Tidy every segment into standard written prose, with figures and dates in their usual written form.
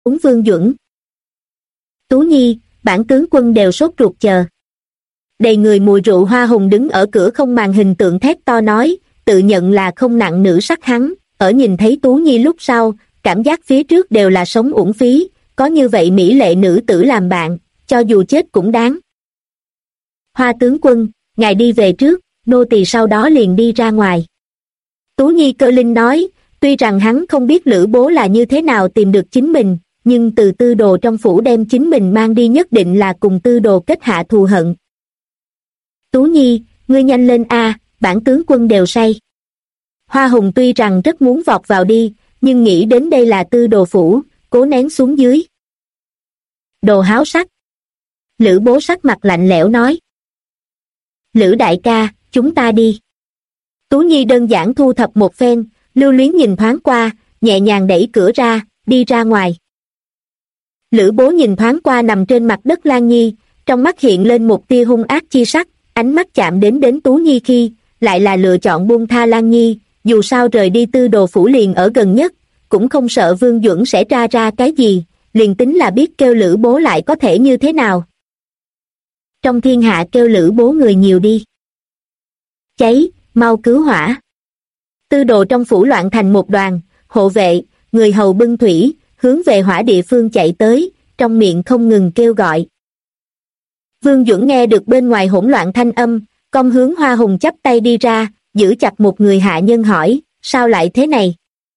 Vương Duẩn. Tú Nhi, bản tướng quân đều sốt ruột chờ. Đầy người mùi rượu Hoa Hùng đứng ở cửa không màn hình tượng thét to nói, tự nhận là không nặng nữ sắc hắn, ở nhìn thấy Tú Nhi lúc sau, cảm giác phía trước đều là sống uổng phí, có như vậy mỹ lệ nữ tử làm bạn, cho dù chết cũng đáng. Hoa tướng quân, ngài đi về trước, nô tỳ sau đó liền đi ra ngoài. Tú Nhi Cơ Linh nói, tuy rằng hắn không biết Lữ Bố là như thế nào tìm được chính mình, nhưng từ Tư Đồ trong phủ đem chính mình mang đi nhất định là cùng Tư Đồ kết hạ thù hận. Tú Nhi, ngươi nhanh lên a, bản tướng quân đều say. Hoa Hùng tuy rằng rất muốn vọt vào đi, nhưng nghĩ đến đây là Tư Đồ phủ, cố nén xuống dưới. Đồ háo sắc. Lữ Bố sắc mặt lạnh lẽo nói. Lữ đại ca, chúng ta đi. Tú Nhi đơn giản thu thập một phen, lưu luyến nhìn thoáng qua, nhẹ nhàng đẩy cửa ra, đi ra ngoài. Lữ Bố nhìn thoáng qua nằm trên mặt đất Lan Nhi, trong mắt hiện lên một tia hung ác chi sắc, ánh mắt chạm đến Tú Nhi khi, lại là lựa chọn buông tha Lan Nhi, dù sao rời đi Tư Đồ phủ liền ở gần nhất, cũng không sợ Vương Duẩn sẽ ra cái gì, liền tính là biết kêu Lữ Bố lại có thể như thế nào. Trong thiên hạ kêu Lữ Bố người nhiều đi. Cháy, mau cứu hỏa. Tư Đồ trong phủ loạn thành một đoàn, hộ vệ, người hầu bưng thủy, hướng về hỏa địa phương chạy tới, trong miệng không ngừng kêu gọi. Vương Duẩn nghe được bên ngoài hỗn loạn thanh âm, cong hướng Hoa Hùng chắp tay đi ra, giữ chặt một người hạ nhân hỏi, sao lại thế này?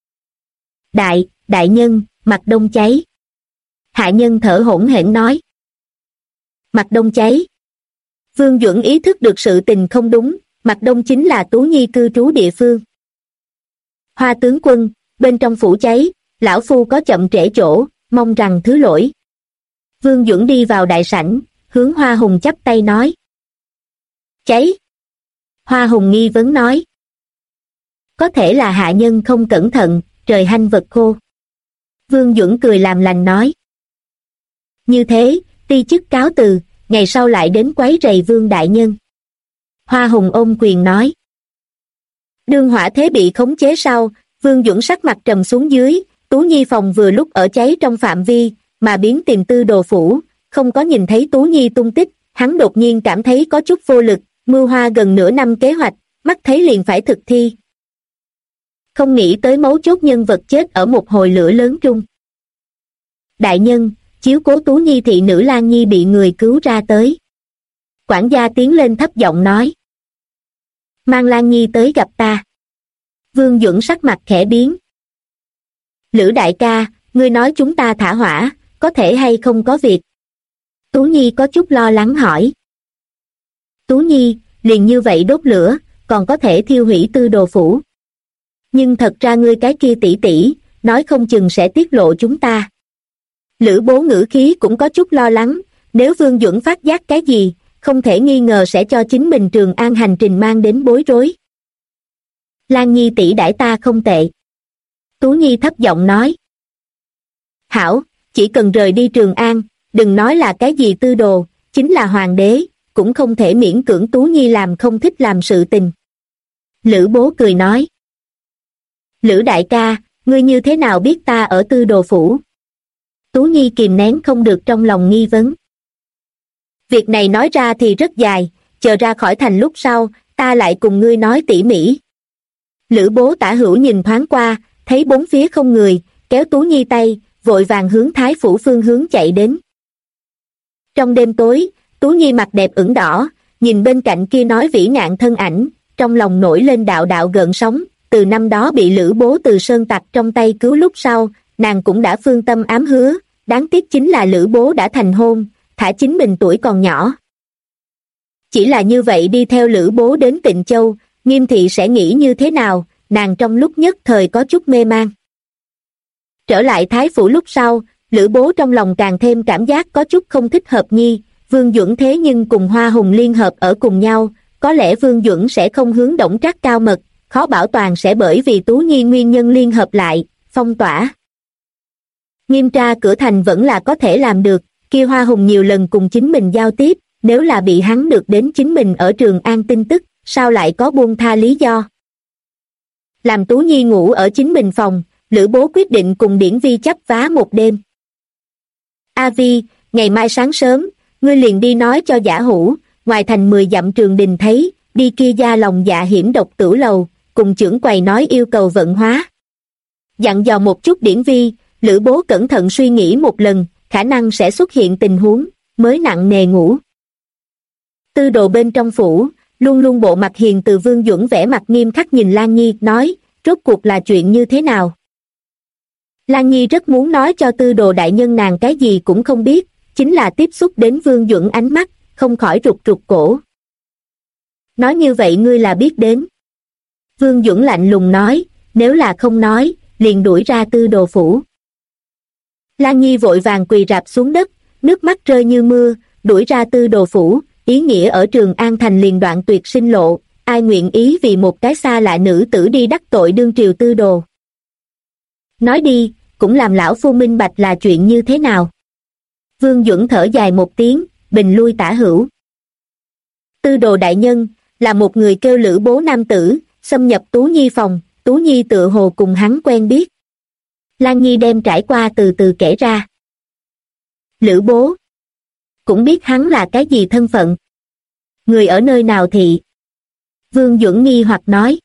Đại nhân, mặt đông cháy. Hạ nhân thở hổn hển nói. Mặt đông cháy. Vương Duẩn ý thức được sự tình không đúng, mặt đông chính là Tú Nhi cư trú địa phương. Hoa tướng quân, bên trong phủ cháy, lão phu có chậm trễ chỗ, mong rằng thứ lỗi. Vương Duẩn đi vào đại sảnh, hướng Hoa Hùng chắp tay nói. Cháy. Hoa Hùng nghi vấn nói. Có thể là hạ nhân không cẩn thận, trời hanh vật khô. Vương Duẩn cười làm lành nói. Như thế, ti chức cáo từ, ngày sau lại đến quấy rầy Vương đại nhân. Hoa Hùng ôm quyền nói. Đương hỏa thế bị khống chế sau, Vương Duẩn sắc mặt trầm xuống dưới, Tú Nhi phòng vừa lúc ở cháy trong phạm vi, mà biến tìm Tư Đồ phủ, không có nhìn thấy Tú Nhi tung tích, hắn đột nhiên cảm thấy có chút vô lực, mưu hoa gần nửa năm kế hoạch, mắt thấy liền phải thực thi. Không nghĩ tới mấu chốt nhân vật chết ở một hồi lửa lớn trung. Đại nhân, chiếu cố Tú Nhi thị nữ Lan Nhi bị người cứu ra tới. Quản gia tiến lên thấp giọng nói. Mang Lan Nhi tới gặp ta. Vương Duẩn sắc mặt khẽ biến. Lữ đại ca, ngươi nói chúng ta thả hỏa, có thể hay không có việc? Tú Nhi có chút lo lắng hỏi. Tú Nhi, liền như vậy đốt lửa, còn có thể thiêu hủy Tư Đồ phủ. Nhưng thật ra ngươi cái kia tỷ tỷ, nói không chừng sẽ tiết lộ chúng ta. Lữ Bố ngữ khí cũng có chút lo lắng, nếu Vương Duẩn phát giác cái gì, không thể nghi ngờ sẽ cho chính mình Trường An hành trình mang đến bối rối. Lan Nhi tỷ đãi ta không tệ. Tú Nhi thấp giọng nói. Hảo, chỉ cần rời đi Trường An, đừng nói là cái gì Tư Đồ, chính là hoàng đế, cũng không thể miễn cưỡng Tú Nhi làm không thích làm sự tình. Lữ Bố cười nói. Lữ đại ca, ngươi như thế nào biết ta ở Tư Đồ phủ? Tú Nhi kìm nén không được trong lòng nghi vấn. Việc này nói ra thì rất dài, chờ ra khỏi thành lúc sau, ta lại cùng ngươi nói tỉ mỉ. Lữ Bố tả hữu nhìn thoáng qua, thấy bốn phía không người, kéo Tú Nhi tay, vội vàng hướng Thái phủ phương hướng chạy đến. Trong đêm tối, Tú Nhi mặt đẹp ửng đỏ, nhìn bên cạnh kia nói vĩ ngạn thân ảnh, trong lòng nổi lên đạo đạo gợn sóng, từ năm đó bị Lữ Bố từ sơn tặc trong tay cứu lúc sau, nàng cũng đã phương tâm ám hứa, đáng tiếc chính là Lữ Bố đã thành hôn, thả chính mình tuổi còn nhỏ. Chỉ là như vậy đi theo Lữ Bố đến Tịnh Châu, Nghiêm thị sẽ nghĩ như thế nào, nàng trong lúc nhất thời có chút mê man. Trở lại Thái phủ lúc sau, Lữ Bố trong lòng càng thêm cảm giác có chút không thích hợp nhi, Vương Duẩn thế nhưng cùng Hoa Hùng liên hợp ở cùng nhau, có lẽ Vương Duẩn sẽ không hướng Đổng Trác cao mật, khó bảo toàn sẽ bởi vì Tú Nhi nguyên nhân liên hợp lại, phong tỏa. Nghiêm tra cửa thành vẫn là có thể làm được, kia Hoa Hùng nhiều lần cùng chính mình giao tiếp, nếu là bị hắn được đến chính mình ở Trường An tin tức, sao lại có buông tha lý do. Làm Tú Nhi ngủ ở chính mình phòng, Lữ Bố quyết định cùng Điển Vi chấp vá một đêm. A Vi, ngày mai sáng sớm, ngươi liền đi nói cho Giả Hữu, ngoài thành 10 dặm Trường Đình thấy, đi kia gia lòng dạ hiểm độc tửu lầu, cùng trưởng quầy nói yêu cầu vận hóa. Dặn dò một chút Điển Vi, Lữ Bố cẩn thận suy nghĩ một lần, khả năng sẽ xuất hiện tình huống, mới nặng nề ngủ. Tư đồ bên trong phủ, luôn luôn bộ mặt hiền từ Vương Duẩn vẻ mặt nghiêm khắc nhìn Lan Nhi, nói, rốt cuộc là chuyện như thế nào? Lan Nhi rất muốn nói cho tư đồ đại nhân nàng cái gì cũng không biết, chính là tiếp xúc đến Vương Duẩn ánh mắt, không khỏi rụt rụt cổ. Nói như vậy ngươi là biết đến. Vương Duẩn lạnh lùng nói, nếu là không nói, liền đuổi ra tư đồ phủ. Lan Nhi vội vàng quỳ rạp xuống đất, nước mắt rơi như mưa, đuổi ra tư đồ phủ, ý nghĩa ở Trường An thành liền đoạn tuyệt sinh lộ, ai nguyện ý vì một cái xa lạ nữ tử đi đắc tội đương triều tư đồ. Nói đi, cũng làm lão phu minh bạch là chuyện như thế nào. Vương Duẩn thở dài một tiếng, bình lui tả hữu. Tư đồ đại nhân, là một người kêu Lữ Bố nam tử, xâm nhập Tú Nhi phòng, Tú Nhi tựa hồ cùng hắn quen biết. Lan Nhi đem trải qua từ từ kể ra. Lữ Bố cũng biết hắn là cái gì thân phận. Người ở nơi nào thị? Vương Duẩn nghi hoặc nói.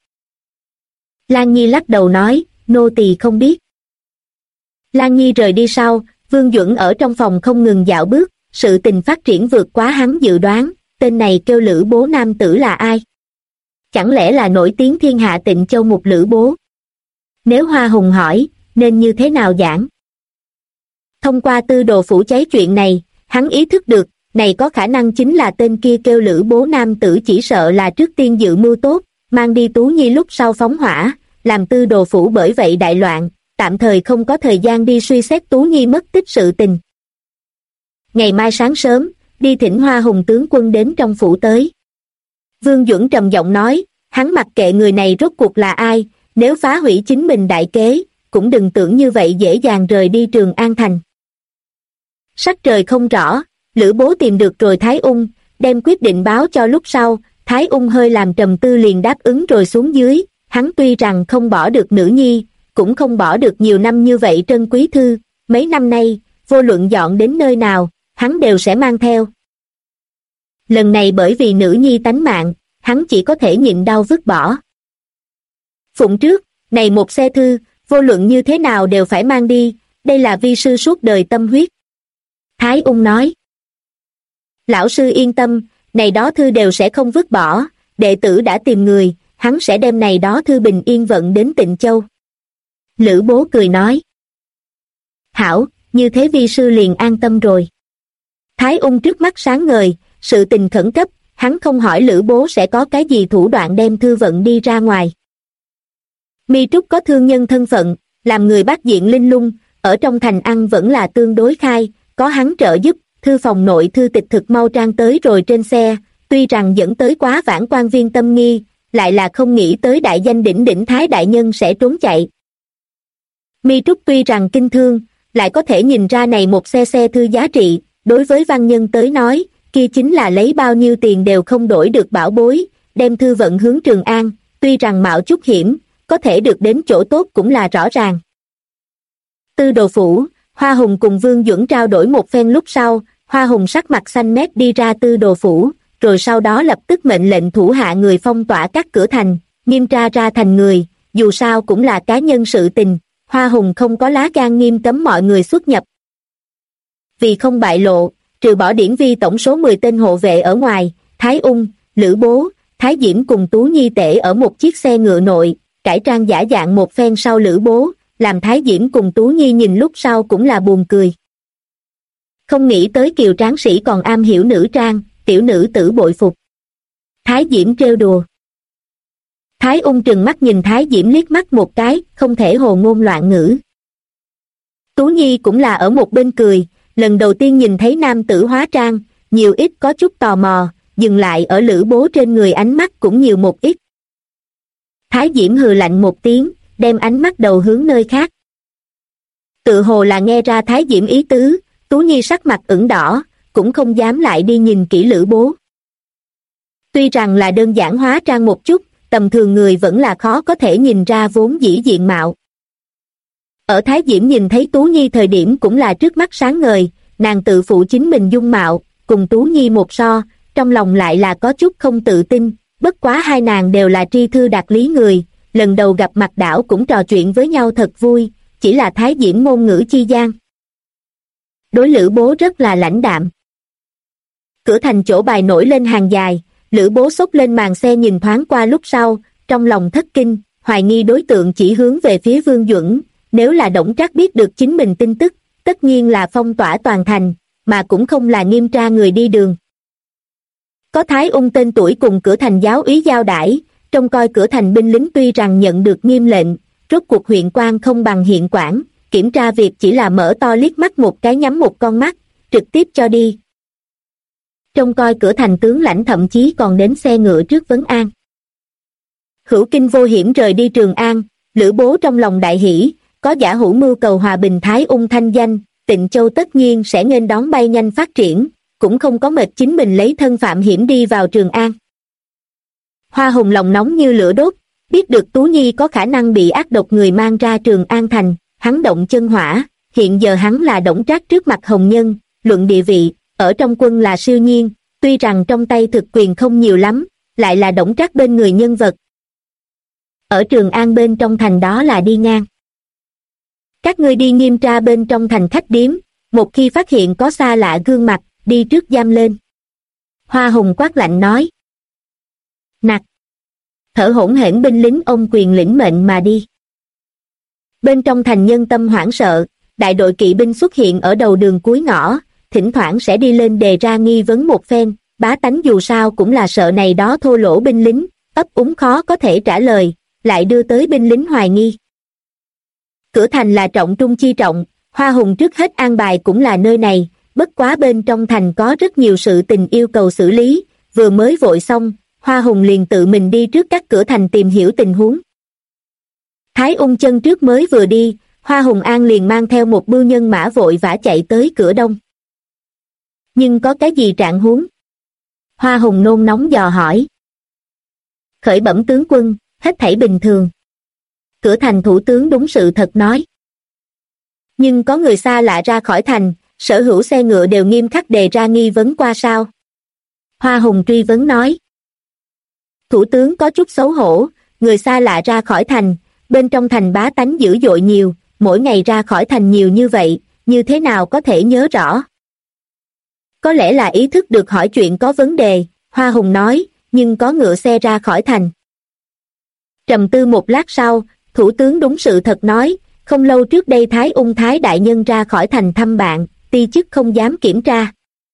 Lan Nhi lắc đầu nói, nô tỳ không biết. Lan Nhi rời đi sau, Vương Duẩn ở trong phòng không ngừng dạo bước, sự tình phát triển vượt quá hắn dự đoán, tên này kêu Lữ Bố nam tử là ai? Chẳng lẽ là nổi tiếng thiên hạ Tịnh Châu một Lữ Bố? Nếu Hoa Hùng hỏi, nên như thế nào giảng? Thông qua tư đồ phủ cháy chuyện này, hắn ý thức được, này có khả năng chính là tên kia kêu Lữ Bố nam tử, chỉ sợ là trước tiên dự mưu tốt, mang đi Tú Nhi lúc sau phóng hỏa, làm tư đồ phủ bởi vậy đại loạn, tạm thời không có thời gian đi suy xét Tú Nhi mất tích sự tình. Ngày mai sáng sớm, đi thỉnh Hoa Hùng tướng quân đến trong phủ tới. Vương Duẩn trầm giọng nói, hắn mặc kệ người này rốt cuộc là ai, nếu phá hủy chính mình đại kế, cũng đừng tưởng như vậy dễ dàng rời đi Trường An thành. Sắc trời không rõ, Lữ Bố tìm được rồi Thái Ung, đem quyết định báo cho lúc sau, Thái Ung hơi làm trầm tư liền đáp ứng rồi xuống dưới, hắn tuy rằng không bỏ được nữ nhi, cũng không bỏ được nhiều năm như vậy trân quý thư, mấy năm nay, vô luận dọn đến nơi nào, hắn đều sẽ mang theo. Lần này bởi vì nữ nhi tánh mạng, hắn chỉ có thể nhịn đau vứt bỏ. Phụng trước, này một xe thư, vô luận như thế nào đều phải mang đi, đây là vi sư suốt đời tâm huyết. Thái Ung nói. Lão sư yên tâm, này đó thư đều sẽ không vứt bỏ, đệ tử đã tìm người, hắn sẽ đem này đó thư bình yên vận đến Tịnh Châu. Lữ Bố cười nói. Hảo, như thế vi sư liền an tâm rồi. Thái Ung trước mắt sáng ngời, sự tình khẩn cấp, hắn không hỏi Lữ Bố sẽ có cái gì thủ đoạn đem thư vận đi ra ngoài. Mi Trúc có thương nhân thân phận, làm người bát diện linh lung, ở trong thành ăn vẫn là tương đối khai, có hắn trợ giúp, thư phòng nội thư tịch thực mau trang tới rồi trên xe, tuy rằng dẫn tới quá vãn quan viên tâm nghi, lại là không nghĩ tới đại danh đỉnh đỉnh Thái đại nhân sẽ trốn chạy. Mi Trúc tuy rằng kinh thương, lại có thể nhìn ra này một xe thư giá trị, đối với văn nhân tới nói, kia chính là lấy bao nhiêu tiền đều không đổi được bảo bối, đem thư vận hướng Trường An, tuy rằng mạo chút hiểm, có thể được đến chỗ tốt cũng là rõ ràng. Tư đồ phủ, Hoa Hùng cùng Vương Duẩn trao đổi một phen lúc sau, Hoa Hùng sắc mặt xanh mét đi ra tư đồ phủ, rồi sau đó lập tức mệnh lệnh thủ hạ người phong tỏa các cửa thành, nghiêm tra ra thành người, dù sao cũng là cá nhân sự tình, Hoa Hùng không có lá gan nghiêm cấm mọi người xuất nhập. Vì không bại lộ, trừ bỏ Điển Vi tổng số 10 tên hộ vệ ở ngoài, Thái Ung, Lữ Bố, Thái Diễm cùng Tú Nhi tể ở một chiếc xe ngựa nội, cải trang giả dạng một phen sau Lữ Bố, làm Thái Diễm cùng Tú Nhi nhìn lúc sau cũng là buồn cười. Không nghĩ tới Kiều tráng sĩ còn am hiểu nữ trang, tiểu nữ tử bội phục. Thái Diễm trêu đùa. Thái Ung trừng mắt nhìn Thái Diễm liếc mắt một cái, không thể hồ ngôn loạn ngữ. Tú Nhi cũng là ở một bên cười, lần đầu tiên nhìn thấy nam tử hóa trang, nhiều ít có chút tò mò, dừng lại ở Lữ Bố trên người ánh mắt cũng nhiều một ít. Thái Diễm hừ lạnh một tiếng, đem ánh mắt đầu hướng nơi khác. Tự hồ là nghe ra Thái Diễm ý tứ, Tú Nhi sắc mặt ửng đỏ, cũng không dám lại đi nhìn kỹ Lữ Bố. Tuy rằng là đơn giản hóa trang một chút, tầm thường người vẫn là khó có thể nhìn ra vốn dĩ diện mạo. Ở Thái Diễm nhìn thấy Tú Nhi thời điểm cũng là trước mắt sáng ngời, nàng tự phụ chính mình dung mạo, cùng Tú Nhi một so, trong lòng lại là có chút không tự tin, bất quá hai nàng đều là tri thư đạt lý người, lần đầu gặp mặt đảo cũng trò chuyện với nhau thật vui, chỉ là Thái Diễm ngôn ngữ chi gian. Đối Lữ Bố rất là lãnh đạm. Cửa thành chỗ bài nổi lên hàng dài, Lữ Bố xốc lên màn xe nhìn thoáng qua lúc sau, trong lòng thất kinh, hoài nghi đối tượng chỉ hướng về phía Vương Duẩn, nếu là Đổng Trác biết được chính mình tin tức, tất nhiên là phong tỏa toàn thành, mà cũng không là nghiêm tra người đi đường. Có Thái Ung tên tuổi cùng cửa thành giáo úy giao đãi, trông coi cửa thành binh lính tuy rằng nhận được nghiêm lệnh, rốt cuộc huyện quan không bằng hiện quản, kiểm tra việc chỉ là mở to liếc mắt một cái nhắm một con mắt, trực tiếp cho đi. Trông coi cửa thành tướng lãnh thậm chí còn đến xe ngựa trước vấn an. Hữu kinh vô hiểm rời đi Trường An, Lữ Bố trong lòng đại hỷ, có Giả Hữu mưu cầu hòa bình Thái Ung thanh danh, Tịnh Châu tất nhiên sẽ nghênh đón bay nhanh phát triển, cũng không có mệt chính mình lấy thân phạm hiểm đi vào Trường An. Hoa Hùng lòng nóng như lửa đốt, biết được Tú Nhi có khả năng bị ác độc người mang ra Trường An thành, hắn động chân hỏa, hiện giờ hắn là Đổng Trác trước mặt hồng nhân, luận địa vị, ở trong quân là siêu nhiên, tuy rằng trong tay thực quyền không nhiều lắm, lại là Đổng Trác bên người nhân vật. Ở Trường An bên trong thành đó là đi ngang. Các ngươi đi nghiêm tra bên trong thành khách điếm, một khi phát hiện có xa lạ gương mặt, đi trước giam lên. Hoa Hùng quát lạnh nói. Nặc. Thở hổn hển binh lính ông quyền lĩnh mệnh mà đi. Bên trong thành nhân tâm hoảng sợ, đại đội kỵ binh xuất hiện ở đầu đường cuối ngõ, thỉnh thoảng sẽ đi lên đề ra nghi vấn một phen, bá tánh dù sao cũng là sợ này đó thô lỗ binh lính, ấp úng khó có thể trả lời, lại đưa tới binh lính hoài nghi. Cửa thành là trọng trung chi trọng, Hoa Hùng trước hết an bài cũng là nơi này, bất quá bên trong thành có rất nhiều sự tình yêu cầu xử lý, vừa mới vội xong, Hoa Hùng liền tự mình đi trước các cửa thành tìm hiểu tình huống. Thái Ung chân trước mới vừa đi, Hoa Hùng An liền mang theo một bưu nhân mã vội vã chạy tới cửa đông. Nhưng có cái gì trạng huống? Hoa Hùng nôn nóng dò hỏi. Khởi bẩm tướng quân, hết thảy bình thường. Cửa thành thủ tướng đúng sự thật nói. Nhưng có người xa lạ ra khỏi thành, sở hữu xe ngựa đều nghiêm khắc đề ra nghi vấn qua sao? Hoa Hùng truy vấn nói. Thủ tướng có chút xấu hổ, người xa lạ ra khỏi thành, bên trong thành bá tánh dữ dội nhiều, mỗi ngày ra khỏi thành nhiều như vậy, như thế nào có thể nhớ rõ? Có lẽ là ý thức được hỏi chuyện có vấn đề, Hoa Hùng nói, nhưng có ngựa xe ra khỏi thành. Trầm tư một lát sau, thủ tướng đúng sự thật nói, không lâu trước đây Thái Ung Thái đại nhân ra khỏi thành thăm bạn, ti chức không dám kiểm tra.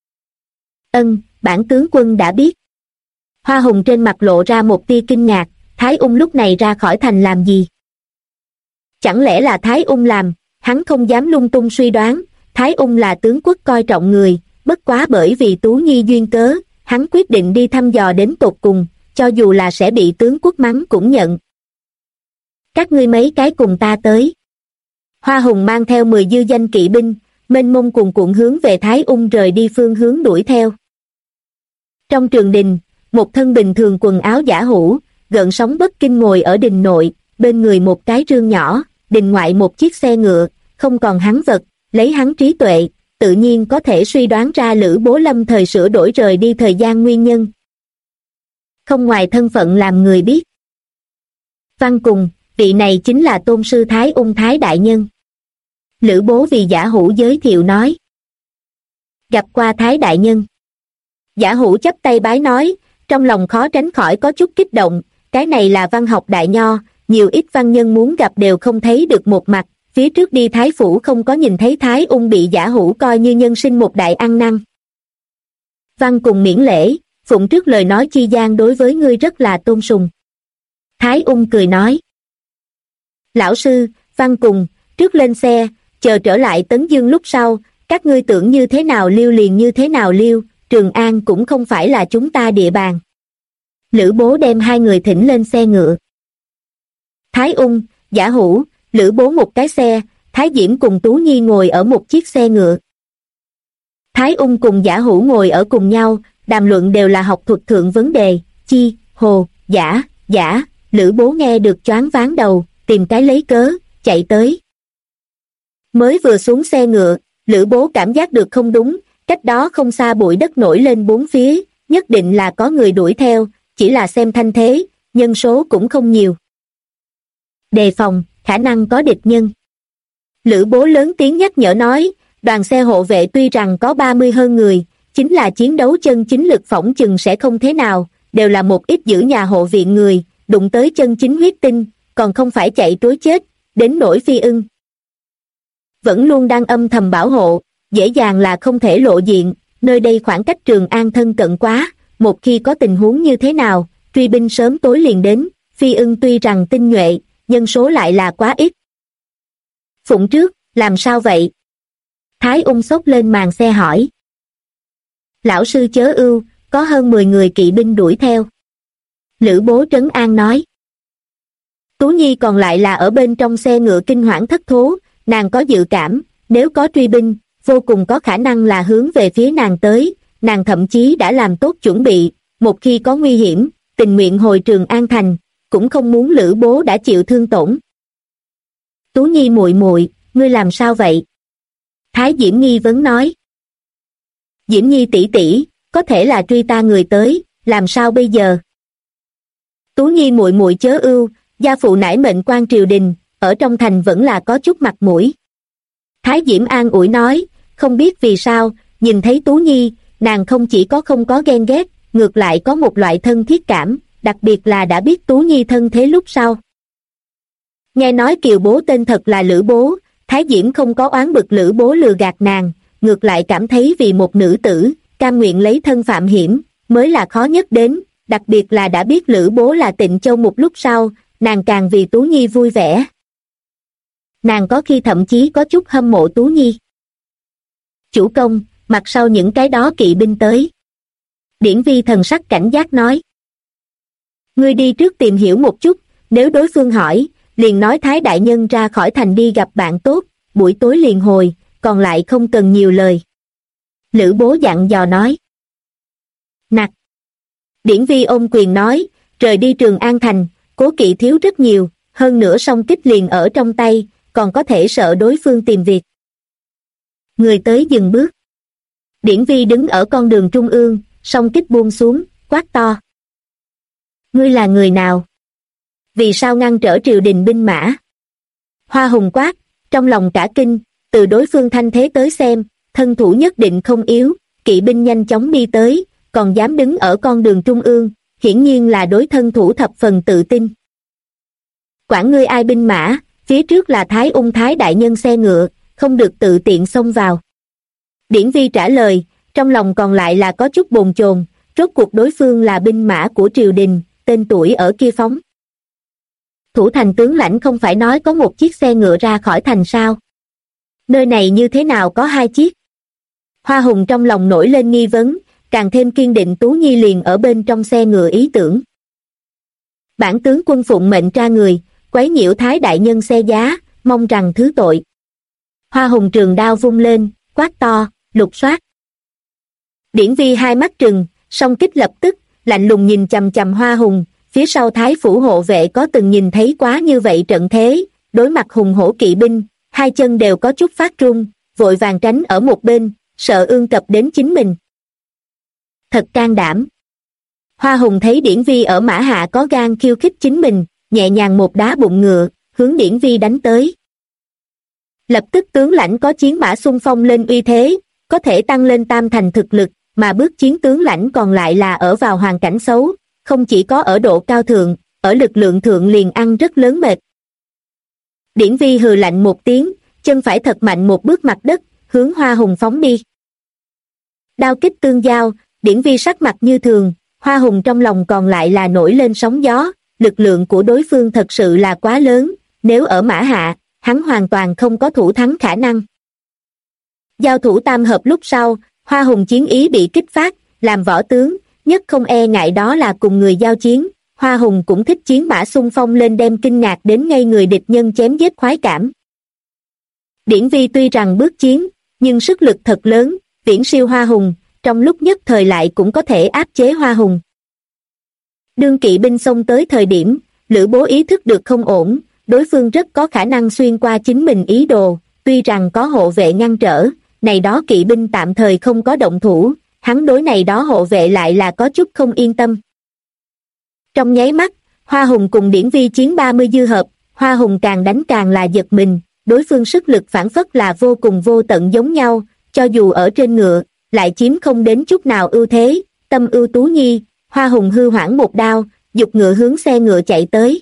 Bản tướng quân đã biết. Hoa Hùng trên mặt lộ ra một tia kinh ngạc, Thái Ung lúc này ra khỏi thành làm gì? Chẳng lẽ là Thái Ung làm, hắn không dám lung tung suy đoán, Thái Ung là tướng quốc coi trọng người, bất quá bởi vì Tú Nhi duyên cớ, hắn quyết định đi thăm dò đến tột cùng, cho dù là sẽ bị tướng quốc mắng cũng nhận. Các ngươi mấy cái cùng ta tới. Hoa Hùng mang theo 10 dư danh kỵ binh, mênh mông cuồn cuộn hướng về Thái Ung rời đi phương hướng đuổi theo. Trong trường đình, một thân bình thường quần áo giả hủ, gợn sóng bất kinh ngồi ở đình nội, bên người một cái rương nhỏ, đình ngoại một chiếc xe ngựa, không còn hắn vật, lấy hắn trí tuệ, tự nhiên có thể suy đoán ra Lữ Bố lâm thời sửa đổi rời đi thời gian nguyên nhân. Không ngoài thân phận làm người biết. Văn cùng, vị này chính là tôn sư Thái Ung Thái đại nhân. Lữ Bố vì Giả Hủ giới thiệu nói. Gặp qua Thái đại nhân. Giả Hủ chắp tay bái nói, trong lòng khó tránh khỏi có chút kích động, cái này là văn học đại nho, nhiều ít văn nhân muốn gặp đều không thấy được một mặt, phía trước đi Thái Phủ không có nhìn thấy Thái Ung bị Giả Hủ coi như nhân sinh một đại ăn năn. Văn cùng miễn lễ, phụng trước lời nói chi gian đối với ngươi rất là tôn sùng. Thái Ung cười nói. Lão sư, Văn cùng, trước lên xe, chờ trở lại Tấn Dương lúc sau, các ngươi tưởng như thế nào liêu liền như thế nào liêu, Trường An cũng không phải là chúng ta địa bàn. Lữ Bố đem hai người thỉnh lên xe ngựa. Thái Ung, Giả Hủ, Lữ Bố một cái xe, Thái Diễm cùng Tú Nhi ngồi ở một chiếc xe ngựa. Thái Ung cùng Giả Hủ ngồi ở cùng nhau, đàm luận đều là học thuật thượng vấn đề, chi, hồ, giả, Lữ Bố nghe được choáng váng đầu, tìm cái lấy cớ, chạy tới. Mới vừa xuống xe ngựa, Lữ Bố cảm giác được không đúng, cách đó không xa bụi đất nổi lên bốn phía, nhất định là có người đuổi theo, chỉ là xem thanh thế, nhân số cũng không nhiều. Đề phòng, khả năng có địch nhân. Lữ Bố lớn tiếng nhắc nhở nói, đoàn xe hộ vệ tuy rằng có 30 hơn người, chính là chiến đấu chân chính lực phỏng chừng sẽ không thế nào, đều là một ít giữ nhà hộ viện người, đụng tới chân chính huyết tinh, còn không phải chạy trối chết, đến nỗi Phi Ưng. Vẫn luôn đang âm thầm bảo hộ, dễ dàng là không thể lộ diện, nơi đây khoảng cách Trường An thân cận quá, một khi có tình huống như thế nào, truy binh sớm tối liền đến, Phi Ưng tuy rằng tinh nhuệ, nhân số lại là quá ít. Phụng trước, làm sao vậy? Thái Ung xốc lên màn xe hỏi. Lão sư chớ ưu, có hơn 10 người kỵ binh đuổi theo. Lữ Bố trấn an nói. Tú Nhi còn lại là ở bên trong xe ngựa kinh hoảng thất thố, nàng có dự cảm, nếu có truy binh, vô cùng có khả năng là hướng về phía nàng tới, nàng thậm chí đã làm tốt chuẩn bị, một khi có nguy hiểm, tình nguyện hồi Trường An thành, cũng không muốn Lữ Bố đã chịu thương tổn. Tú Nhi muội muội, ngươi làm sao vậy? Thái Diễm nghi vấn nói. Diễm Nhi tỷ tỷ, có thể là truy ta người tới, làm sao bây giờ? Tú Nhi muội muội chớ ưu, gia phụ nải mệnh quan triều đình, ở trong thành vẫn là có chút mặt mũi. Thái Diễm an ủi nói, không biết vì sao, nhìn thấy Tú Nhi, nàng không chỉ có không có ghen ghét, ngược lại có một loại thân thiết cảm, đặc biệt là đã biết Tú Nhi thân thế lúc sau. Nghe nói Kiều Bố tên thật là Lữ Bố, Thái Diễm không có oán bực Lữ Bố lừa gạt nàng, ngược lại cảm thấy vì một nữ tử, cam nguyện lấy thân phạm hiểm, mới là khó nhất đến, đặc biệt là đã biết Lữ Bố là Tịnh Châu một lúc sau, nàng càng vì Tú Nhi vui vẻ. Nàng có khi thậm chí có chút hâm mộ Tú Nhi. Chủ công, mặt sau những cái đó kỵ binh tới. Điển Vi thần sắc cảnh giác nói. Ngươi đi trước tìm hiểu một chút, nếu đối phương hỏi, liền nói Thái đại nhân ra khỏi thành đi gặp bạn tốt, buổi tối liền hồi, còn lại không cần nhiều lời. Lữ Bố dặn dò nói. Nặc. Điển Vi ôm quyền nói, rời đi Trường An thành, cố kỵ thiếu rất nhiều, hơn nữa song kích liền ở trong tay, còn có thể sợ đối phương tìm việc. Người tới dừng bước. Điển Vi đứng ở con đường trung ương, song kích buông xuống, quát to. Ngươi là người nào? Vì sao ngăn trở triều đình binh mã? Hoa Hùng quát, trong lòng cả kinh, từ đối phương thanh thế tới xem, thân thủ nhất định không yếu, kỵ binh nhanh chóng đi tới, còn dám đứng ở con đường trung ương, hiển nhiên là đối thân thủ thập phần tự tin. Quản ngươi ai binh mã, phía trước là Thái Ung Thái đại nhân xe ngựa, không được tự tiện xông vào. Điển Vi trả lời, trong lòng còn lại là có chút bồn chồn, rốt cuộc đối phương là binh mã của triều đình, tên tuổi ở kia phóng. Thủ thành tướng lãnh không phải nói có một chiếc xe ngựa ra khỏi thành sao? Nơi này như thế nào có hai chiếc? Hoa Hùng trong lòng nổi lên nghi vấn, càng thêm kiên định Tú Nhi liền ở bên trong xe ngựa ý tưởng. Bản tướng quân phụng mệnh tra người, quấy nhiễu Thái đại nhân xe giá, mong rằng thứ tội. Hoa Hùng trường đao vung lên, quát to, lục soát. Điển Vi hai mắt trừng, song kích lập tức, lạnh lùng nhìn chằm chằm Hoa Hùng, phía sau Thái phủ hộ vệ có từng nhìn thấy quá như vậy trận thế, đối mặt hùng hổ kỵ binh, hai chân đều có chút phát run, vội vàng tránh ở một bên, sợ ương cập đến chính mình. Thật can đảm. Hoa Hùng thấy Điển Vi ở mã hạ có gan khiêu khích chính mình, nhẹ nhàng một đá bụng ngựa, hướng Điển Vi đánh tới. Lập tức tướng lãnh có chiến mã xung phong lên uy thế, có thể tăng lên tam thành thực lực, mà bước chiến tướng lãnh còn lại là ở vào hoàn cảnh xấu, không chỉ có ở độ cao thượng, ở lực lượng thượng liền ăn rất lớn mệt. Điển Vi hừ lạnh một tiếng, chân phải thật mạnh một bước mặt đất, hướng Hoa Hùng phóng đi. Đao kích tương giao, Điển Vi sắc mặt như thường, Hoa Hùng trong lòng còn lại là nổi lên sóng gió, lực lượng của đối phương thật sự là quá lớn, nếu ở mã hạ, hắn hoàn toàn không có thủ thắng khả năng. Giao thủ tam hợp lúc sau, Hoa Hùng chiến ý bị kích phát, làm võ tướng, nhất không e ngại đó là cùng người giao chiến, Hoa Hùng cũng thích chiến mã xung phong lên đem kinh ngạc đến ngay người địch nhân chém giết khoái cảm. Điển Vi tuy rằng bước chiến, nhưng sức lực thật lớn, viễn siêu Hoa Hùng, trong lúc nhất thời lại cũng có thể áp chế Hoa Hùng. Đương kỵ binh xông tới thời điểm, Lữ Bố ý thức được không ổn, đối phương rất có khả năng xuyên qua chính mình ý đồ, tuy rằng có hộ vệ ngăn trở, này đó kỵ binh tạm thời không có động thủ, hắn đối này đó hộ vệ lại là có chút không yên tâm. Trong nháy mắt, Hoa Hùng cùng Điển Vi chiến 30 dư hợp, Hoa Hùng càng đánh càng là giật mình, đối phương sức lực phản phất là vô cùng vô tận giống nhau, cho dù ở trên ngựa, lại chiếm không đến chút nào ưu thế. Tâm ưu tú nhi, Hoa Hùng hư hoảng một đao, giục ngựa hướng xe ngựa chạy tới.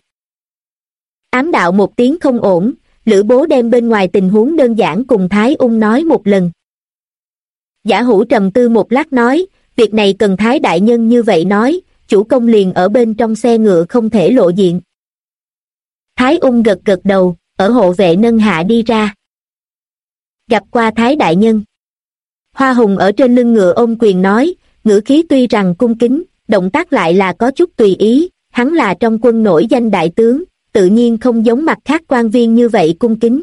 Ám đạo một tiếng không ổn, Lữ Bố đem bên ngoài tình huống đơn giản cùng Thái Ung nói một lần. Giả Hữu trầm tư một lát nói, việc này cần Thái đại nhân như vậy nói, chủ công liền ở bên trong xe ngựa không thể lộ diện. Thái Ung gật gật đầu, ở hộ vệ nâng hạ đi ra. Gặp qua Thái đại nhân. Hoa Hùng ở trên lưng ngựa ôm quyền nói, ngữ khí tuy rằng cung kính, động tác lại là có chút tùy ý, hắn là trong quân nổi danh đại tướng, tự nhiên không giống mặt khác quan viên như vậy cung kính.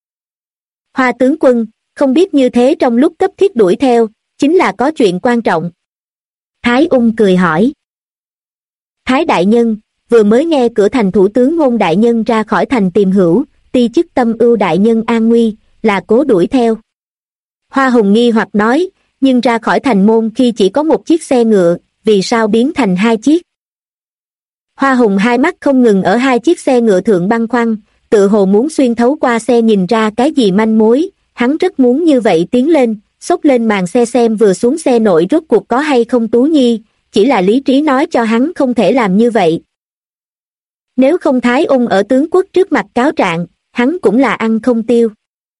Hoa tướng quân, không biết như thế trong lúc cấp thiết đuổi theo, chính là có chuyện quan trọng. Thái Ung cười hỏi. Thái đại nhân, vừa mới nghe cửa thành thủ tướng Ngôn đại nhân ra khỏi thành tìm hữu, ti chức Tâm Ưu đại nhân an nguy, là cố đuổi theo. Hoa Hùng nghi hoặc nói, nhưng ra khỏi thành môn khi chỉ có một chiếc xe ngựa, vì sao biến thành hai chiếc? Hoa Hùng hai mắt không ngừng ở hai chiếc xe ngựa thượng băn khoăn, tự hồ muốn xuyên thấu qua xe nhìn ra cái gì manh mối, hắn rất muốn như vậy tiến lên, xốc lên màn xe xem vừa xuống xe nội rốt cuộc có hay không Tú Nhi, chỉ là lý trí nói cho hắn không thể làm như vậy. Nếu không Thái Ung ở tướng quốc trước mặt cáo trạng, hắn cũng là ăn không tiêu.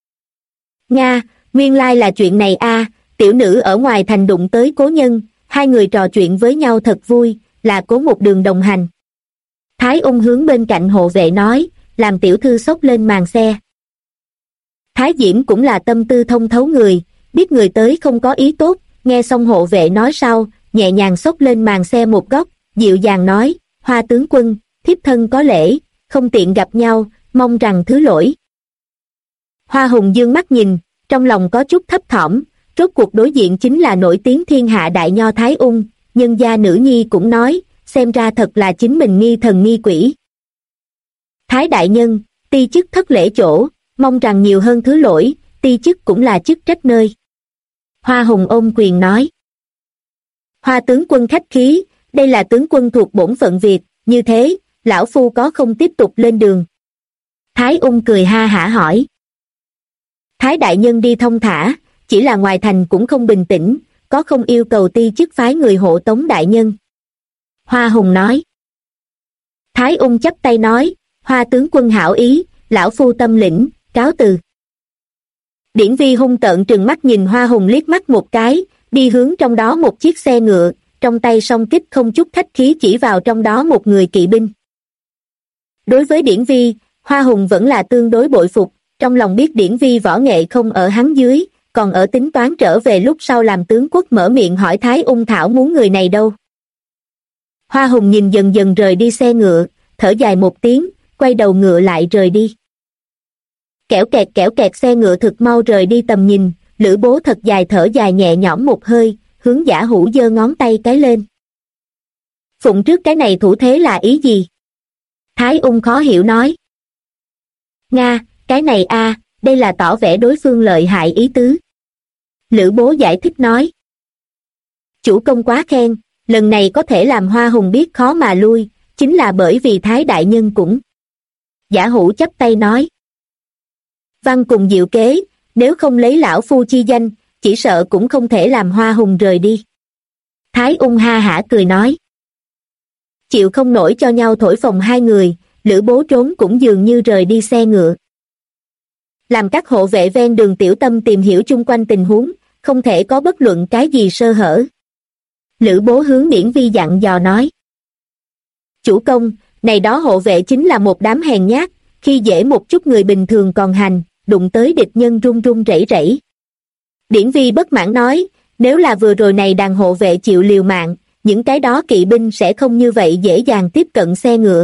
Nga, nguyên lai là chuyện này a, tiểu nữ ở ngoài thành đụng tới cố nhân, hai người trò chuyện với nhau thật vui, là cố một đường đồng hành. Thái Ung hướng bên cạnh hộ vệ nói, làm tiểu thư xốc lên màn xe. Thái Diễm cũng là tâm tư thông thấu người, biết người tới không có ý tốt, nghe xong hộ vệ nói sau, nhẹ nhàng xốc lên màn xe một góc, dịu dàng nói, Hoa tướng quân, thiếp thân có lễ, không tiện gặp nhau, mong rằng thứ lỗi. Hoa Hùng dương mắt nhìn, trong lòng có chút thấp thỏm, rốt cuộc đối diện chính là nổi tiếng thiên hạ đại nho Thái Ung, nhân gia nữ nhi cũng nói, xem ra thật là chính mình nghi thần nghi quỷ. Thái đại nhân, ti chức thất lễ chỗ, mong rằng nhiều hơn thứ lỗi, ti chức cũng là chức trách nơi. Hoa Hùng ôm quyền nói. Hoa tướng quân khách khí, đây là tướng quân thuộc bổn phận việc, như thế, lão phu có không tiếp tục lên đường? Thái Ung cười ha hả hỏi. Thái đại nhân đi thông thả, chỉ là ngoài thành cũng không bình tĩnh, có không yêu cầu ti chức phái người hộ tống đại nhân? Hoa Hùng nói. Thái Ung chắp tay nói, Hoa tướng quân hảo ý, lão phu tâm lĩnh, cáo từ. Điển Vi hung tợn trừng mắt nhìn Hoa Hùng liếc mắt một cái, đi hướng trong đó một chiếc xe ngựa, trong tay song kích không chút khách khí chỉ vào trong đó một người kỵ binh. Đối với Điển Vi, Hoa Hùng vẫn là tương đối bội phục, trong lòng biết Điển Vi võ nghệ không ở hắn dưới, còn ở tính toán trở về lúc sau làm tướng quốc mở miệng hỏi Thái Ung thảo muốn người này đâu. Hoa Hùng nhìn dần dần rời đi xe ngựa, thở dài một tiếng, quay đầu ngựa lại rời đi. Kẽo kẹt xe ngựa thực mau rời đi tầm nhìn, Lữ Bố thật dài thở dài nhẹ nhõm một hơi, hướng Giả Hữu giơ ngón tay cái lên. Phụng trước cái này thủ thế là ý gì? Thái Ung khó hiểu nói. Nga, cái này a, đây là tỏ vẻ đối phương lợi hại ý tứ. Lữ Bố giải thích nói. Chủ công quá khen, lần này có thể làm Hoa Hùng biết khó mà lui, chính là bởi vì Thái đại nhân cũng. Giả Hữu chắp tay nói. Văn cùng diệu kế, nếu không lấy lão phu chi danh, chỉ sợ cũng không thể làm Hoa Hùng rời đi. Thái Ung ha hả cười nói. Chịu không nổi cho nhau thổi phồng hai người, Lữ Bố trốn cũng dường như rời đi xe ngựa. Làm các hộ vệ ven đường tiểu tâm tìm hiểu chung quanh tình huống, không thể có bất luận cái gì sơ hở. Lữ Bố hướng Điển Vi dặn dò nói. Chủ công, này đó hộ vệ chính là một đám hèn nhát, khi dễ một chút người bình thường còn hành, đụng tới địch nhân run run rẩy rẩy. Điển Vi bất mãn nói, nếu là vừa rồi này đàn hộ vệ chịu liều mạng, những cái đó kỵ binh sẽ không như vậy dễ dàng tiếp cận xe ngựa.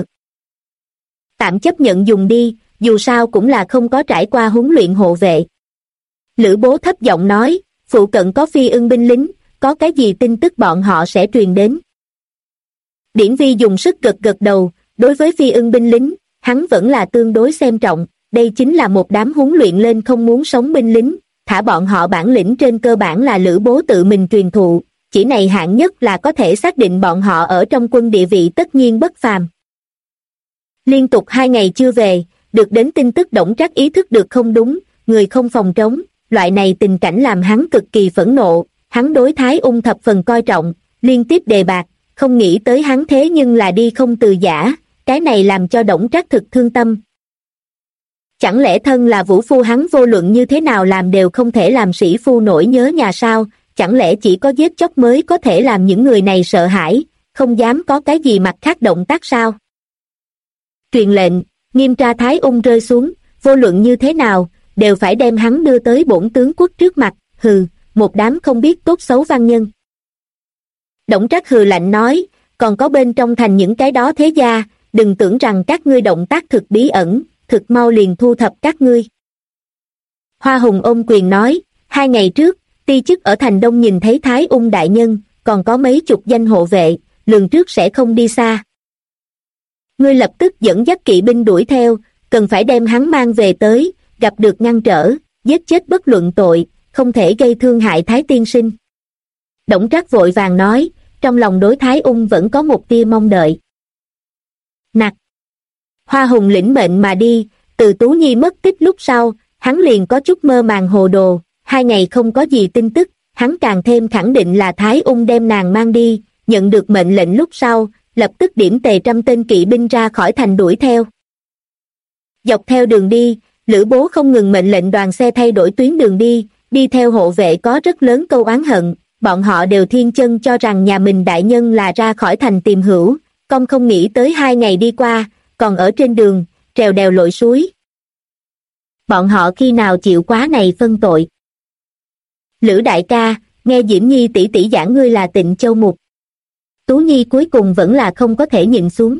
Tạm chấp nhận dùng đi, dù sao cũng là không có trải qua huấn luyện hộ vệ. Lữ Bố thấp giọng nói, phụ cận có phi ưng binh lính, có cái gì tin tức bọn họ sẽ truyền đến. Điển Vi dùng sức gật gật đầu, đối với phi ưng binh lính, hắn vẫn là tương đối xem trọng, đây chính là một đám huấn luyện lên không muốn sống binh lính, thả bọn họ bản lĩnh trên cơ bản là Lữ Bố tự mình truyền thụ, chỉ này hạng nhất là có thể xác định bọn họ ở trong quân địa vị tất nhiên bất phàm. Liên tục 2 ngày chưa về, được đến tin tức Đổng Trác ý thức được không đúng, người không phòng trống, loại này tình cảnh làm hắn cực kỳ phẫn nộ, hắn đối Thái Ung thập phần coi trọng, liên tiếp đề bạt, không nghĩ tới hắn thế nhưng là đi không từ giã, cái này làm cho Đổng Trác thực thương tâm. Chẳng lẽ thân là vũ phu hắn vô luận như thế nào làm đều không thể làm sĩ phu nổi nhớ nhà sao, chẳng lẽ chỉ có giết chóc mới có thể làm những người này sợ hãi, không dám có cái gì mặt khác động tác sao? Truyền lệnh, nghiêm tra Thái Ung rơi xuống, vô luận như thế nào, đều phải đem hắn đưa tới bổn tướng quốc trước mặt, hừ, một đám không biết tốt xấu văn nhân. Đổng Trác hừ lạnh nói, còn có bên trong thành những cái đó thế gia, đừng tưởng rằng các ngươi động tác thực bí ẩn, thực mau liền thu thập các ngươi. Hoa Hùng ôm quyền nói, 2 ngày trước, ti chức ở thành Đông nhìn thấy Thái Ung đại nhân, còn có mấy chục danh hộ vệ, lường trước sẽ không đi xa. Ngươi lập tức dẫn dắt kỵ binh đuổi theo, cần phải đem hắn mang về tới, gặp được ngăn trở, giết chết bất luận tội, không thể gây thương hại Thái tiên sinh. Đổng Trác vội vàng nói, trong lòng đối Thái Ung vẫn có một tia mong đợi. Nặc! Hoa Hùng lĩnh mệnh mà đi, từ Tú Nhi mất tích lúc sau, hắn liền có chút mơ màng hồ đồ, 2 ngày không có gì tin tức, hắn càng thêm khẳng định là Thái Ung đem nàng mang đi, nhận được mệnh lệnh lúc sau, lập tức điểm tề 100 tên kỵ binh ra khỏi thành đuổi theo. Dọc theo đường đi, Lữ Bố không ngừng mệnh lệnh đoàn xe thay đổi tuyến đường đi theo hộ vệ có rất lớn câu oán hận, bọn họ đều thiên chân cho rằng nhà mình đại nhân là ra khỏi thành tìm hữu, không nghĩ tới 2 ngày đi qua, còn ở trên đường, trèo đèo lội suối. Bọn họ khi nào chịu quá này phân tội? Lữ đại ca, nghe Diễm Nhi tỷ tỷ giảng ngươi là Tịnh Châu Mục. Tú Nhi cuối cùng vẫn là không có thể nhìn xuống.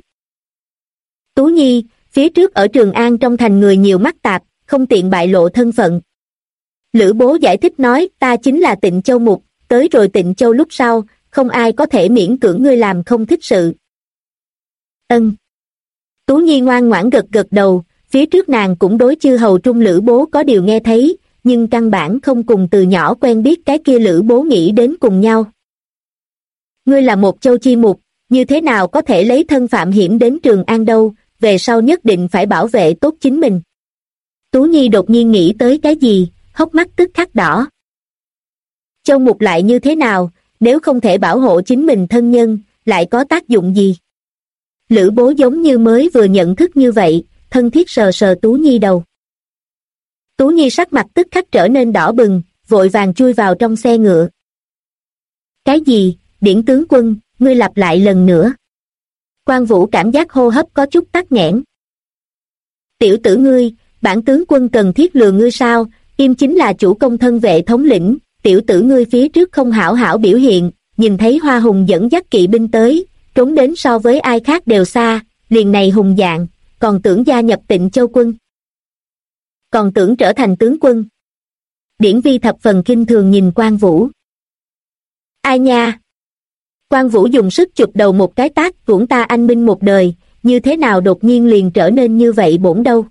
Tú Nhi, phía trước ở Trường An trong thành người nhiều mắc tạp, không tiện bại lộ thân phận. Lữ Bố giải thích nói, ta chính là Tịnh Châu Mục, tới rồi Tịnh Châu lúc sau, không ai có thể miễn cưỡng ngươi làm không thích sự. Ân. Tú Nhi ngoan ngoãn gật gật đầu, phía trước nàng cũng đối chư hầu trung Lữ Bố có điều nghe thấy, nhưng căn bản không cùng từ nhỏ quen biết cái kia Lữ Bố nghĩ đến cùng nhau. Ngươi là một châu chi mục, như thế nào có thể lấy thân phạm hiểm đến Trường An đâu, về sau nhất định phải bảo vệ tốt chính mình. Tú Nhi đột nhiên nghĩ tới cái gì, hốc mắt tức khắc đỏ. Châu mục lại như thế nào, nếu không thể bảo hộ chính mình thân nhân, lại có tác dụng gì? Lữ Bố giống như mới vừa nhận thức như vậy, thân thiết sờ sờ Tú Nhi đầu. Tú Nhi sắc mặt tức khắc trở nên đỏ bừng, vội vàng chui vào trong xe ngựa. Cái gì, Điển tướng quân, ngươi lặp lại lần nữa. Quan Vũ cảm giác hô hấp có chút tắc nghẽn. Tiểu tử ngươi, bản tướng quân cần thiết lừa ngươi sao, im chính là chủ công thân vệ thống lĩnh, tiểu tử ngươi phía trước không hảo hảo biểu hiện, nhìn thấy Hoa Hùng dẫn dắt kỵ binh tới, trốn đến so với ai khác đều xa, liền này hùng dạng, còn tưởng gia nhập Tịnh Châu quân. Còn tưởng trở thành tướng quân. Điển Vi thập phần kinh thường nhìn Quan Vũ. Ai nha? Quan Vũ dùng sức chụp đầu một cái tát, ruộng ta anh minh một đời, như thế nào đột nhiên liền trở nên như vậy bổn đâu?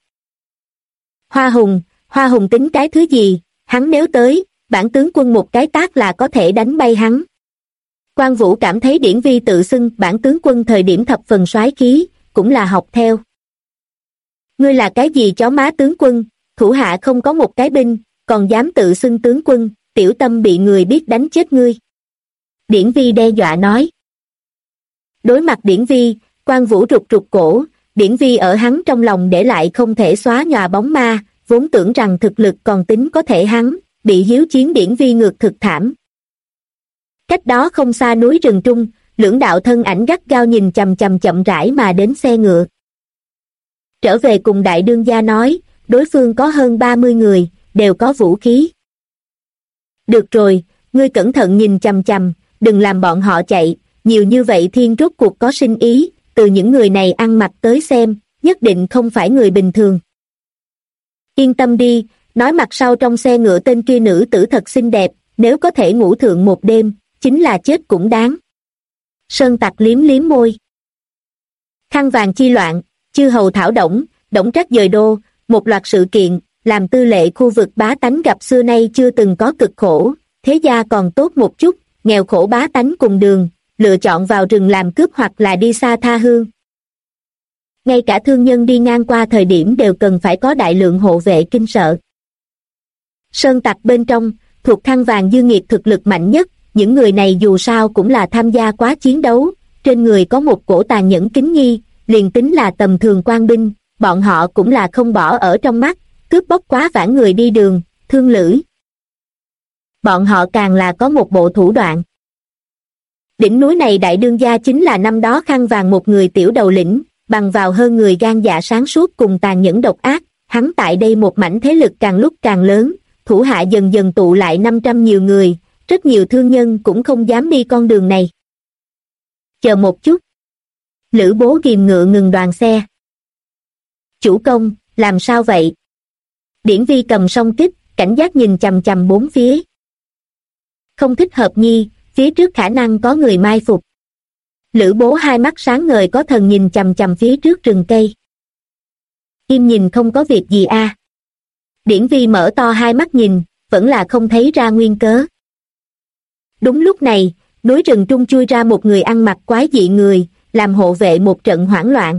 Hoa Hùng tính cái thứ gì, hắn nếu tới, bản tướng quân một cái tát là có thể đánh bay hắn. Quan Vũ cảm thấy Điển Vi tự xưng bản tướng quân thời điểm thập phần soái khí, cũng là học theo. Ngươi là cái gì chó má tướng quân, thủ hạ không có một cái binh, còn dám tự xưng tướng quân, tiểu tâm bị người biết đánh chết ngươi. Điển Vi đe dọa nói. Đối mặt Điển Vi, Quan Vũ rụt rụt cổ, Điển Vi ở hắn trong lòng để lại không thể xóa nhòa bóng ma, vốn tưởng rằng thực lực còn tính có thể hắn, bị hiếu chiến Điển Vi ngược thực thảm. Cách đó không xa núi rừng trung, lưỡng đạo thân ảnh gắt gao nhìn chằm chằm chậm rãi mà đến xe ngựa. Trở về cùng đại đương gia nói, đối phương có hơn 30 người, đều có vũ khí. Được rồi, ngươi cẩn thận nhìn chằm chằm, đừng làm bọn họ chạy, nhiều như vậy thiên rốt cuộc có sinh ý, từ những người này ăn mặc tới xem, nhất định không phải người bình thường. Yên tâm đi, nói mặt sau trong xe ngựa tên kia nữ tử thật xinh đẹp, nếu có thể ngủ thượng một đêm, chính là chết cũng đáng. Sơn Tặc liếm liếm môi. Khăn vàng chi loạn, chư hầu thảo Đổng Trác dời đô, một loạt sự kiện, làm tư lệ khu vực bá tánh gặp xưa nay chưa từng có cực khổ, thế gia còn tốt một chút, nghèo khổ bá tánh cùng đường, lựa chọn vào rừng làm cướp hoặc là đi xa tha hương. Ngay cả thương nhân đi ngang qua thời điểm đều cần phải có đại lượng hộ vệ kinh sợ. Sơn tặc bên trong, thuộc khăn vàng Dương Nghiệt thực lực mạnh nhất, những người này dù sao cũng là tham gia quá chiến đấu, trên người có một cổ tàn nhẫn kính nhi, liền tính là tầm thường quan binh, bọn họ cũng là không bỏ ở trong mắt, cướp bóc quá vãn người đi đường, thương lữ. Bọn họ càng là có một bộ thủ đoạn. Đỉnh núi này đại đương gia chính là năm đó khăn vàng một người tiểu đầu lĩnh, bằng vào hơn người gan dạ sáng suốt cùng tàn nhẫn độc ác, hắn tại đây một mảnh thế lực càng lúc càng lớn, thủ hạ dần dần tụ lại 500 nhiều người, rất nhiều thương nhân cũng không dám đi con đường này. Chờ một chút. Lữ Bố ghìm ngựa ngừng đoàn xe. Chủ công, làm sao vậy? Điển Vi cầm song kích, cảnh giác nhìn chằm chằm bốn phía. Không thích hợp nhi, phía trước khả năng có người mai phục. Lữ Bố hai mắt sáng ngời có thần nhìn chằm chằm phía trước rừng cây. Im nhìn không có việc gì a. Điển Vi mở to hai mắt nhìn, vẫn là không thấy ra nguyên cớ. Đúng lúc này, núi rừng trung chui ra một người ăn mặc quái dị người, làm hộ vệ một trận hoảng loạn.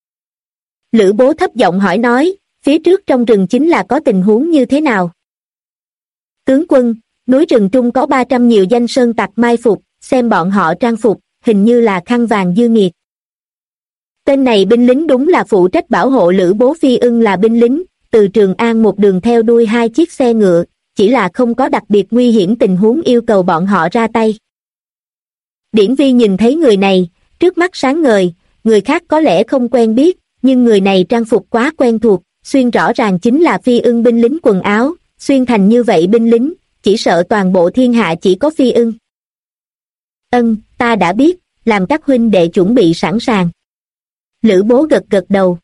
Lữ Bố thấp giọng hỏi nói, phía trước trong rừng chính là có tình huống như thế nào? Tướng quân, núi rừng trung có 300 nhiều danh sơn tặc mai phục, xem bọn họ trang phục, hình như là khăn vàng Dương Nghiệt. Tên này binh lính đúng là phụ trách bảo hộ Lữ Bố Phi Ưng là binh lính, từ Trường An một đường theo đuôi hai chiếc xe ngựa, chỉ là không có đặc biệt nguy hiểm tình huống yêu cầu bọn họ ra tay. Điển Vi nhìn thấy người này, trước mắt sáng ngời, người khác có lẽ không quen biết, nhưng người này trang phục quá quen thuộc, xuyên rõ ràng chính là Phi Ưng binh lính quần áo, xuyên thành như vậy binh lính, chỉ sợ toàn bộ thiên hạ chỉ có Phi Ưng. Ta đã biết, làm các huynh đệ chuẩn bị sẵn sàng. Lữ Bố gật gật đầu.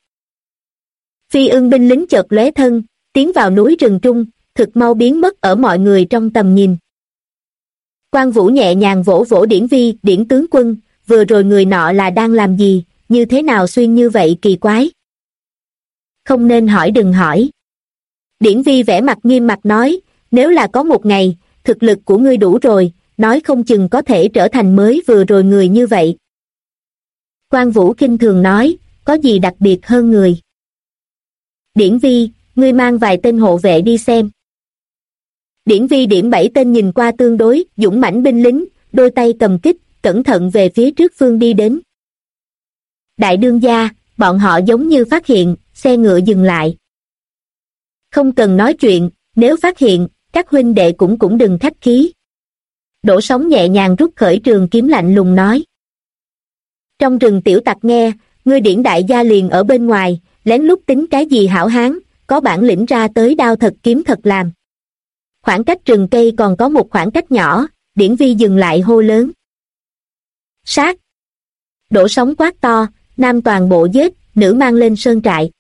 Phi Ưng binh lính chợt lóe thân, tiến vào núi rừng trung, thực mau biến mất ở mọi người trong tầm nhìn. Quan Vũ nhẹ nhàng vỗ vỗ Điển Vi, Điển tướng quân, vừa rồi người nọ là đang làm gì, như thế nào xuyên như vậy kỳ quái. Không nên hỏi đừng hỏi. Điển Vi vẻ mặt nghiêm mặt nói, nếu là có một ngày, thực lực của ngươi đủ rồi, nói không chừng có thể trở thành mới vừa rồi người như vậy. Quan Vũ khinh thường nói, có gì đặc biệt hơn người. Điển Vi, ngươi mang vài tên hộ vệ đi xem. Điển Vi điểm 7 tên nhìn qua tương đối dũng mãnh binh lính, đôi tay cầm kích, cẩn thận về phía trước phương đi đến. Đại đương gia, bọn họ giống như phát hiện, xe ngựa dừng lại. Không cần nói chuyện, nếu phát hiện, các huynh đệ cũng đừng khách khí. Đỗ Sóng nhẹ nhàng rút khởi trường kiếm lạnh lùng nói. Trong rừng tiểu tặc nghe, ngươi Điển đại gia liền ở bên ngoài, lén lút tính cái gì hảo hán, có bản lĩnh ra tới đao thật kiếm thật làm. Khoảng cách rừng cây còn có một khoảng cách nhỏ, Điển Vi dừng lại hô lớn. Sát! Đỗ Sóng quát to, nam toàn bộ giết, nữ mang lên sơn trại.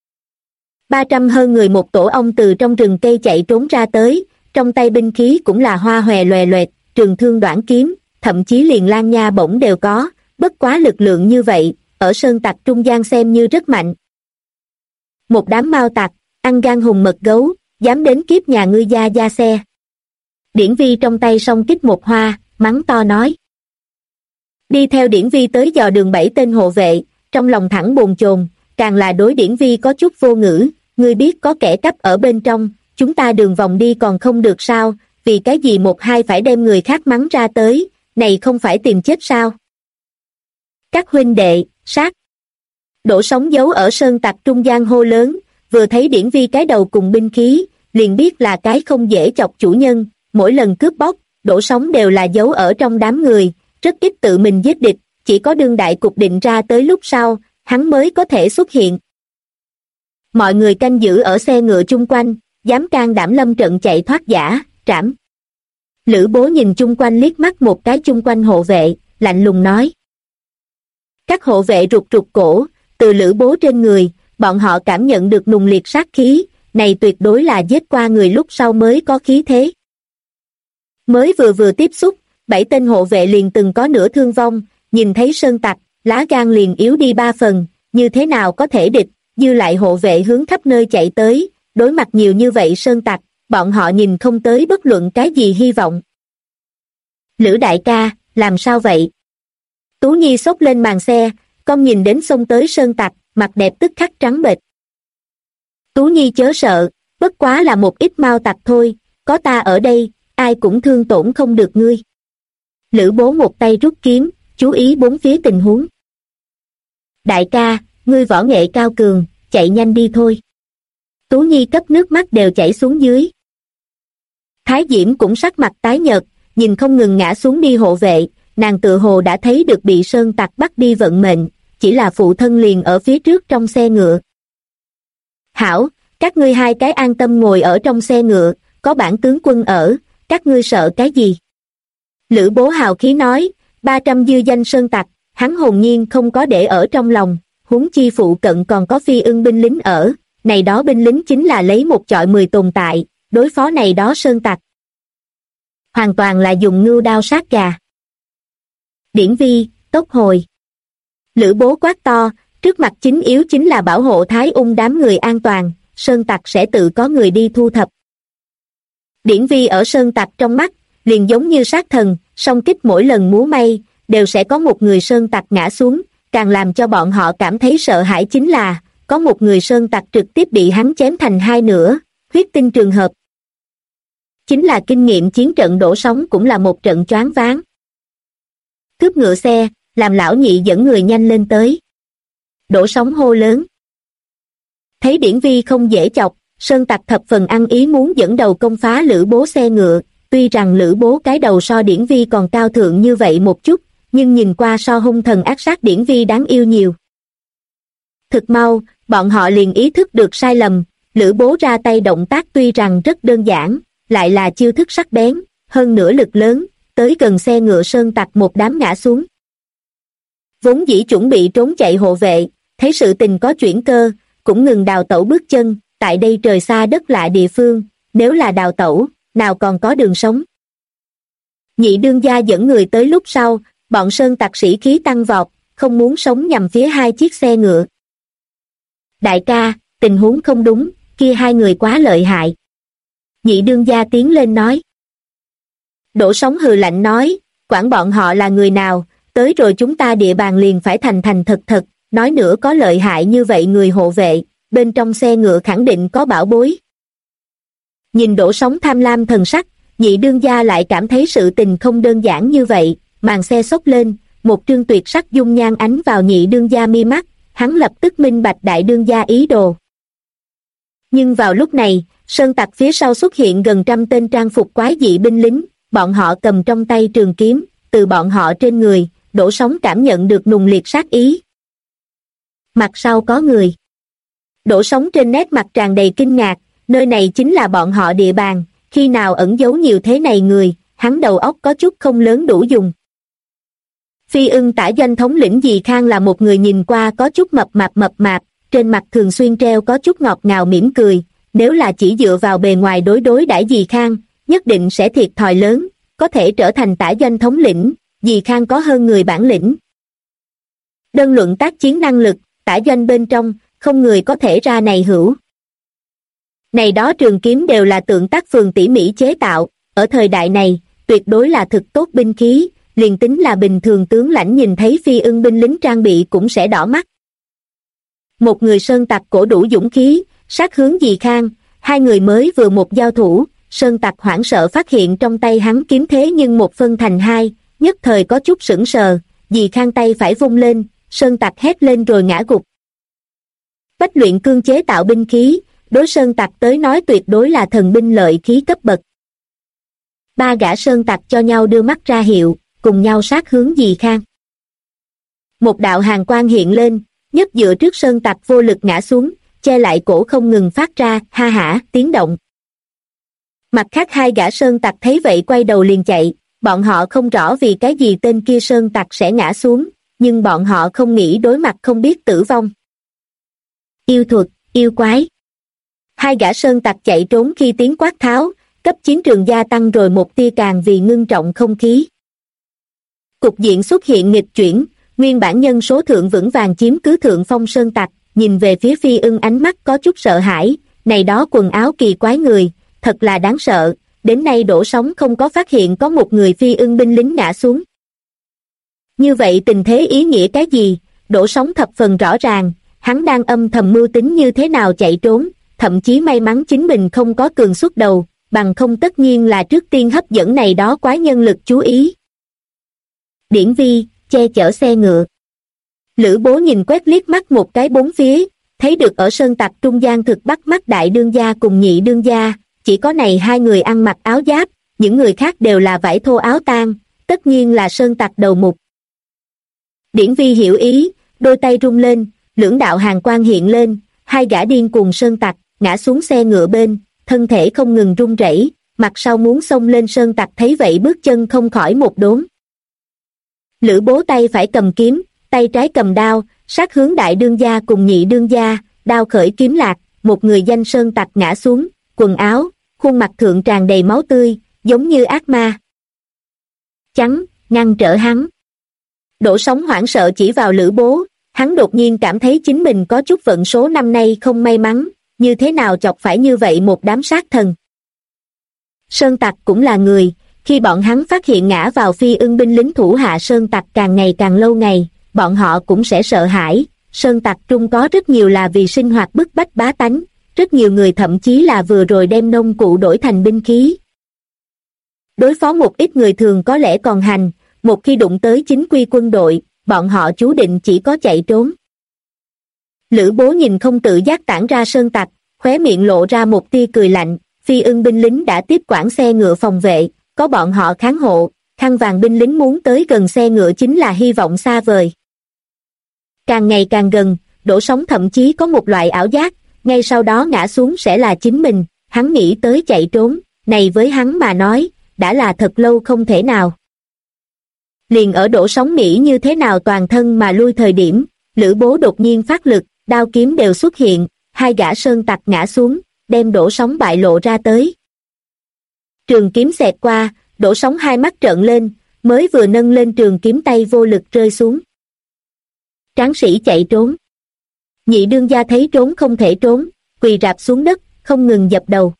300 hơn người một tổ ong từ trong rừng cây chạy trốn ra tới, trong tay binh khí cũng là hoa hòe loè loẹt, trường thương đoản kiếm, thậm chí liền lan nha bổng đều có, bất quá lực lượng như vậy, ở sơn tặc trung gian xem như rất mạnh. Một đám mao tặc, ăn gan hùng mật gấu, dám đến kiếp nhà ngươi gia xe. Điển Vi trong tay song kích một hoa, mắng to nói. Đi theo Điển Vi tới dò đường 7 tên hộ vệ, trong lòng thẳng bồn chồn, càng là đối Điển Vi có chút vô ngữ, ngươi biết có kẻ cắp ở bên trong, chúng ta đường vòng đi còn không được sao, vì cái gì một hai phải đem người khác mắng ra tới, này không phải tìm chết sao? Các huynh đệ, sát! Đỗ Sóng giấu ở sơn tặc trung gian hô lớn, vừa thấy Điển Vi cái đầu cùng binh khí, liền biết là cái không dễ chọc chủ nhân, mỗi lần cướp bóc, Đỗ Sóng đều là giấu ở trong đám người, rất ít tự mình giết địch, chỉ có đương đại cục định ra tới lúc sau, hắn mới có thể xuất hiện. Mọi người canh giữ ở xe ngựa chung quanh, dám can đảm lâm trận chạy thoát giả, trảm. Lữ Bố nhìn chung quanh liếc mắt một cái chung quanh hộ vệ, lạnh lùng nói. Các hộ vệ rụt cổ, từ Lữ Bố trên người, bọn họ cảm nhận được nùng liệt sát khí, này tuyệt đối là giết qua người lúc sau mới có khí thế. Mới vừa tiếp xúc, 7 tên hộ vệ liền từng có nửa thương vong, nhìn thấy sơn tặc, lá gan liền yếu đi 3 phần, như thế nào có thể địch, dư lại hộ vệ hướng khắp nơi chạy tới, đối mặt nhiều như vậy sơn tặc, bọn họ nhìn không tới bất luận cái gì hy vọng. Lữ đại ca, làm sao vậy? Tú Nhi xốc lên màn xe, con nhìn đến xông tới sơn tặc, mặt đẹp tức khắc trắng bệch. Tú Nhi chớ sợ, bất quá là một ít mao tặc thôi, có ta ở đây, ai cũng thương tổn không được ngươi. Lữ bố một tay rút kiếm, chú ý bốn phía tình huống. Đại ca, ngươi võ nghệ cao cường, chạy nhanh đi thôi. Tú Nhi cấp nước mắt đều chảy xuống dưới. Thái Diễm cũng sắc mặt tái nhợt, nhìn không ngừng ngã xuống đi hộ vệ, nàng tự hồ đã thấy được bị sơn tặc bắt đi vận mệnh, chỉ là phụ thân liền ở phía trước trong xe ngựa. Hảo, các ngươi hai cái an tâm ngồi ở trong xe ngựa, có bản tướng quân ở, các ngươi sợ cái gì? Lữ bố hào khí nói, 300 dư danh sơn tặc, hắn hồn nhiên không có để ở trong lòng, huống chi phụ cận còn có Phi Ưng binh lính ở, này đó binh lính chính là lấy một chọi 10 tồn tại, đối phó này đó sơn tặc. Hoàn toàn là dùng ngưu đao sát gà. Điển Vi, tốc hồi. Lữ bố quát to, trước mặt chính yếu chính là bảo hộ Thái Ung đám người an toàn, sơn tặc sẽ tự có người đi thu thập. Điển Vi ở sơn tặc trong mắt, liền giống như sát thần, song kích mỗi lần múa may, đều sẽ có một người sơn tặc ngã xuống, càng làm cho bọn họ cảm thấy sợ hãi chính là, có một người sơn tặc trực tiếp bị hắn chém thành hai nửa, huyết tinh trường hợp. Chính là kinh nghiệm chiến trận đổ sóng cũng là một trận choáng váng. Cướp ngựa xe, làm lão nhị dẫn người nhanh lên tới. Đổ sóng hô lớn. Thấy Điển Vi không dễ chọc, sơn tặc thập phần ăn ý muốn dẫn đầu công phá Lữ bố xe ngựa, tuy rằng Lữ bố cái đầu so Điển Vi còn cao thượng như vậy một chút, nhưng nhìn qua so hung thần ác sát Điển Vi đáng yêu nhiều. Thực mau, bọn họ liền ý thức được sai lầm, Lữ bố ra tay động tác tuy rằng rất đơn giản, lại là chiêu thức sắc bén, hơn nữa lực lớn, tới gần xe ngựa sơn tặc một đám ngã xuống. Vốn dĩ chuẩn bị trốn chạy hộ vệ, thấy sự tình có chuyển cơ, cũng ngừng đào tẩu bước chân, tại đây trời xa đất lạ địa phương, nếu là đào tẩu, nào còn có đường sống. Nhị đương gia dẫn người tới lúc sau, bọn sơn tặc sĩ khí tăng vọt, không muốn sống nhằm phía hai chiếc xe ngựa. Đại ca, tình huống không đúng, kia hai người quá lợi hại. Nhị đương gia tiến lên nói. Đỗ Sóng hừ lạnh nói, quản bọn họ là người nào, tới rồi chúng ta địa bàn liền phải thành thành thật thật, nói nữa có lợi hại như vậy người hộ vệ, bên trong xe ngựa khẳng định có bảo bối. Nhìn Đỗ Sóng tham lam thần sắc, nhị đương gia lại cảm thấy sự tình không đơn giản như vậy, màn xe xốc lên, một trương tuyệt sắc dung nhan ánh vào nhị đương gia mi mắt, hắn lập tức minh bạch đại đương gia ý đồ. Nhưng vào lúc này, sơn tặc phía sau xuất hiện gần trăm tên trang phục quái dị binh lính, bọn họ cầm trong tay trường kiếm, từ bọn họ trên người, Đỗ Sóng cảm nhận được nùng liệt sát ý. Mặt sau có người. Đỗ Sóng trên nét mặt tràn đầy kinh ngạc, nơi này chính là bọn họ địa bàn, khi nào ẩn giấu nhiều thế này người, hắn đầu óc có chút không lớn đủ dùng. Phi Ưng tả doanh thống lĩnh Dì Khang là một người nhìn qua có chút mập mạp, trên mặt thường xuyên treo có chút ngọt ngào mỉm cười, nếu là chỉ dựa vào bề ngoài đối đãi Dì Khang, nhất định sẽ thiệt thòi lớn, có thể trở thành tả doanh thống lĩnh, Dì Khang có hơn người bản lĩnh. Đơn luận tác chiến năng lực, tả doanh bên trong, không người có thể ra này hữu. Này đó trường kiếm đều là tượng tác phường tỉ mỉ chế tạo, ở thời đại này, tuyệt đối là thực tốt binh khí, liền tính là bình thường tướng lãnh nhìn thấy Phi Ưng binh lính trang bị cũng sẽ đỏ mắt. Một người sơn tặc cổ đủ dũng khí, sát hướng Dì Khang, hai người mới vừa một giao thủ, sơn tặc hoảng sợ phát hiện trong tay hắn kiếm thế nhưng một phân thành hai, nhất thời có chút sững sờ, Dì Khang tay phải vung lên, sơn tặc hét lên rồi ngã gục. Bách luyện cương chế tạo binh khí, đối sơn tặc tới nói tuyệt đối là thần binh lợi khí cấp bậc. Ba gã sơn tặc cho nhau đưa mắt ra hiệu, cùng nhau sát hướng Dì Khang. Một đạo hàn quang hiện lên, nhất dựa trước sơn tặc vô lực ngã xuống, che lại cổ không ngừng phát ra ha hả tiếng động. Mặt khác hai gã sơn tặc thấy vậy quay đầu liền chạy, bọn họ không rõ vì cái gì tên kia sơn tặc sẽ ngã xuống, nhưng bọn họ không nghĩ đối mặt không biết tử vong. Yêu thuật, yêu quái. Hai gã sơn tặc chạy trốn khi tiếng quát tháo, cấp chiến trường gia tăng rồi một tia càng vì ngưng trọng không khí. Cục diện xuất hiện nghịch chuyển, nguyên bản nhân số thượng vững vàng chiếm cứ thượng phong sơn tặc, nhìn về phía Phi Ưng ánh mắt có chút sợ hãi, này đó quần áo kỳ quái người, thật là đáng sợ, đến nay Đỗ Sóng không có phát hiện có một người phi ưng binh lính ngã xuống. Như vậy tình thế ý nghĩa cái gì, Đỗ Sóng thập phần rõ ràng, hắn đang âm thầm mưu tính như thế nào chạy trốn, thậm chí may mắn chính mình không có cường xuất đầu, bằng không tất nhiên là trước tiên hấp dẫn này đó quái nhân lực chú ý. Điển Vi, che chở xe ngựa. Lữ Bố nhìn quét liếc mắt một cái bốn phía, thấy được ở sơn tặc trung gian thực bắt mắt đại đương gia cùng nhị đương gia, chỉ có này hai người ăn mặc áo giáp, những người khác đều là vải thô áo tang, tất nhiên là sơn tặc đầu mục. Điển Vi hiểu ý, đôi tay rung lên, lưỡng đạo hàn quang hiện lên, hai gã điên cuồng sơn tặc, ngã xuống xe ngựa bên, thân thể không ngừng run rẩy, mặt sau muốn xông lên sơn tặc thấy vậy bước chân không khỏi một đốn. Lữ Bố tay phải cầm kiếm, tay trái cầm đao, sát hướng đại đương gia cùng nhị đương gia, đao khởi kiếm lạc, một người danh sơn tặc ngã xuống, quần áo, khuôn mặt thượng tràn đầy máu tươi, giống như ác ma. Chắn, ngăn trở hắn. Đỗ Sóng hoảng sợ chỉ vào Lữ Bố, hắn đột nhiên cảm thấy chính mình có chút vận số năm nay không may mắn, như thế nào chọc phải như vậy một đám sát thần. Sơn tặc cũng là người, khi bọn hắn phát hiện ngã vào phi ưng binh lính thủ hạ sơn tặc càng ngày càng lâu ngày, bọn họ cũng sẽ sợ hãi. Sơn tặc trung có rất nhiều là vì sinh hoạt bức bách bá tánh, rất nhiều người thậm chí là vừa rồi đem nông cụ đổi thành binh khí. Đối phó một ít người thường có lẽ còn hành, một khi đụng tới chính quy quân đội, bọn họ chú định chỉ có chạy trốn. Lữ Bố nhìn không tự giác tản ra sơn tặc, khóe miệng lộ ra một tia cười lạnh, phi ưng binh lính đã tiếp quản xe ngựa phòng vệ, có bọn họ kháng hộ, khăn vàng binh lính muốn tới gần xe ngựa chính là hy vọng xa vời. Càng ngày càng gần, Đỗ Sóng thậm chí có một loại ảo giác, ngay sau đó ngã xuống sẽ là chính mình, hắn nghĩ tới chạy trốn, này với hắn mà nói, đã là thật lâu không thể nào. Liền ở Đỗ Sóng nghĩ như thế nào toàn thân mà lui thời điểm, Lữ Bố đột nhiên phát lực, đao kiếm đều xuất hiện, hai gã sơn tặc ngã xuống, đem Đỗ Sóng bại lộ ra tới. Trường kiếm xẹt qua, Đỗ Sóng hai mắt trợn lên, mới vừa nâng lên trường kiếm tay vô lực rơi xuống. Tráng sĩ chạy trốn. Nhị đương gia thấy trốn không thể trốn, quỳ rạp xuống đất, không ngừng dập đầu.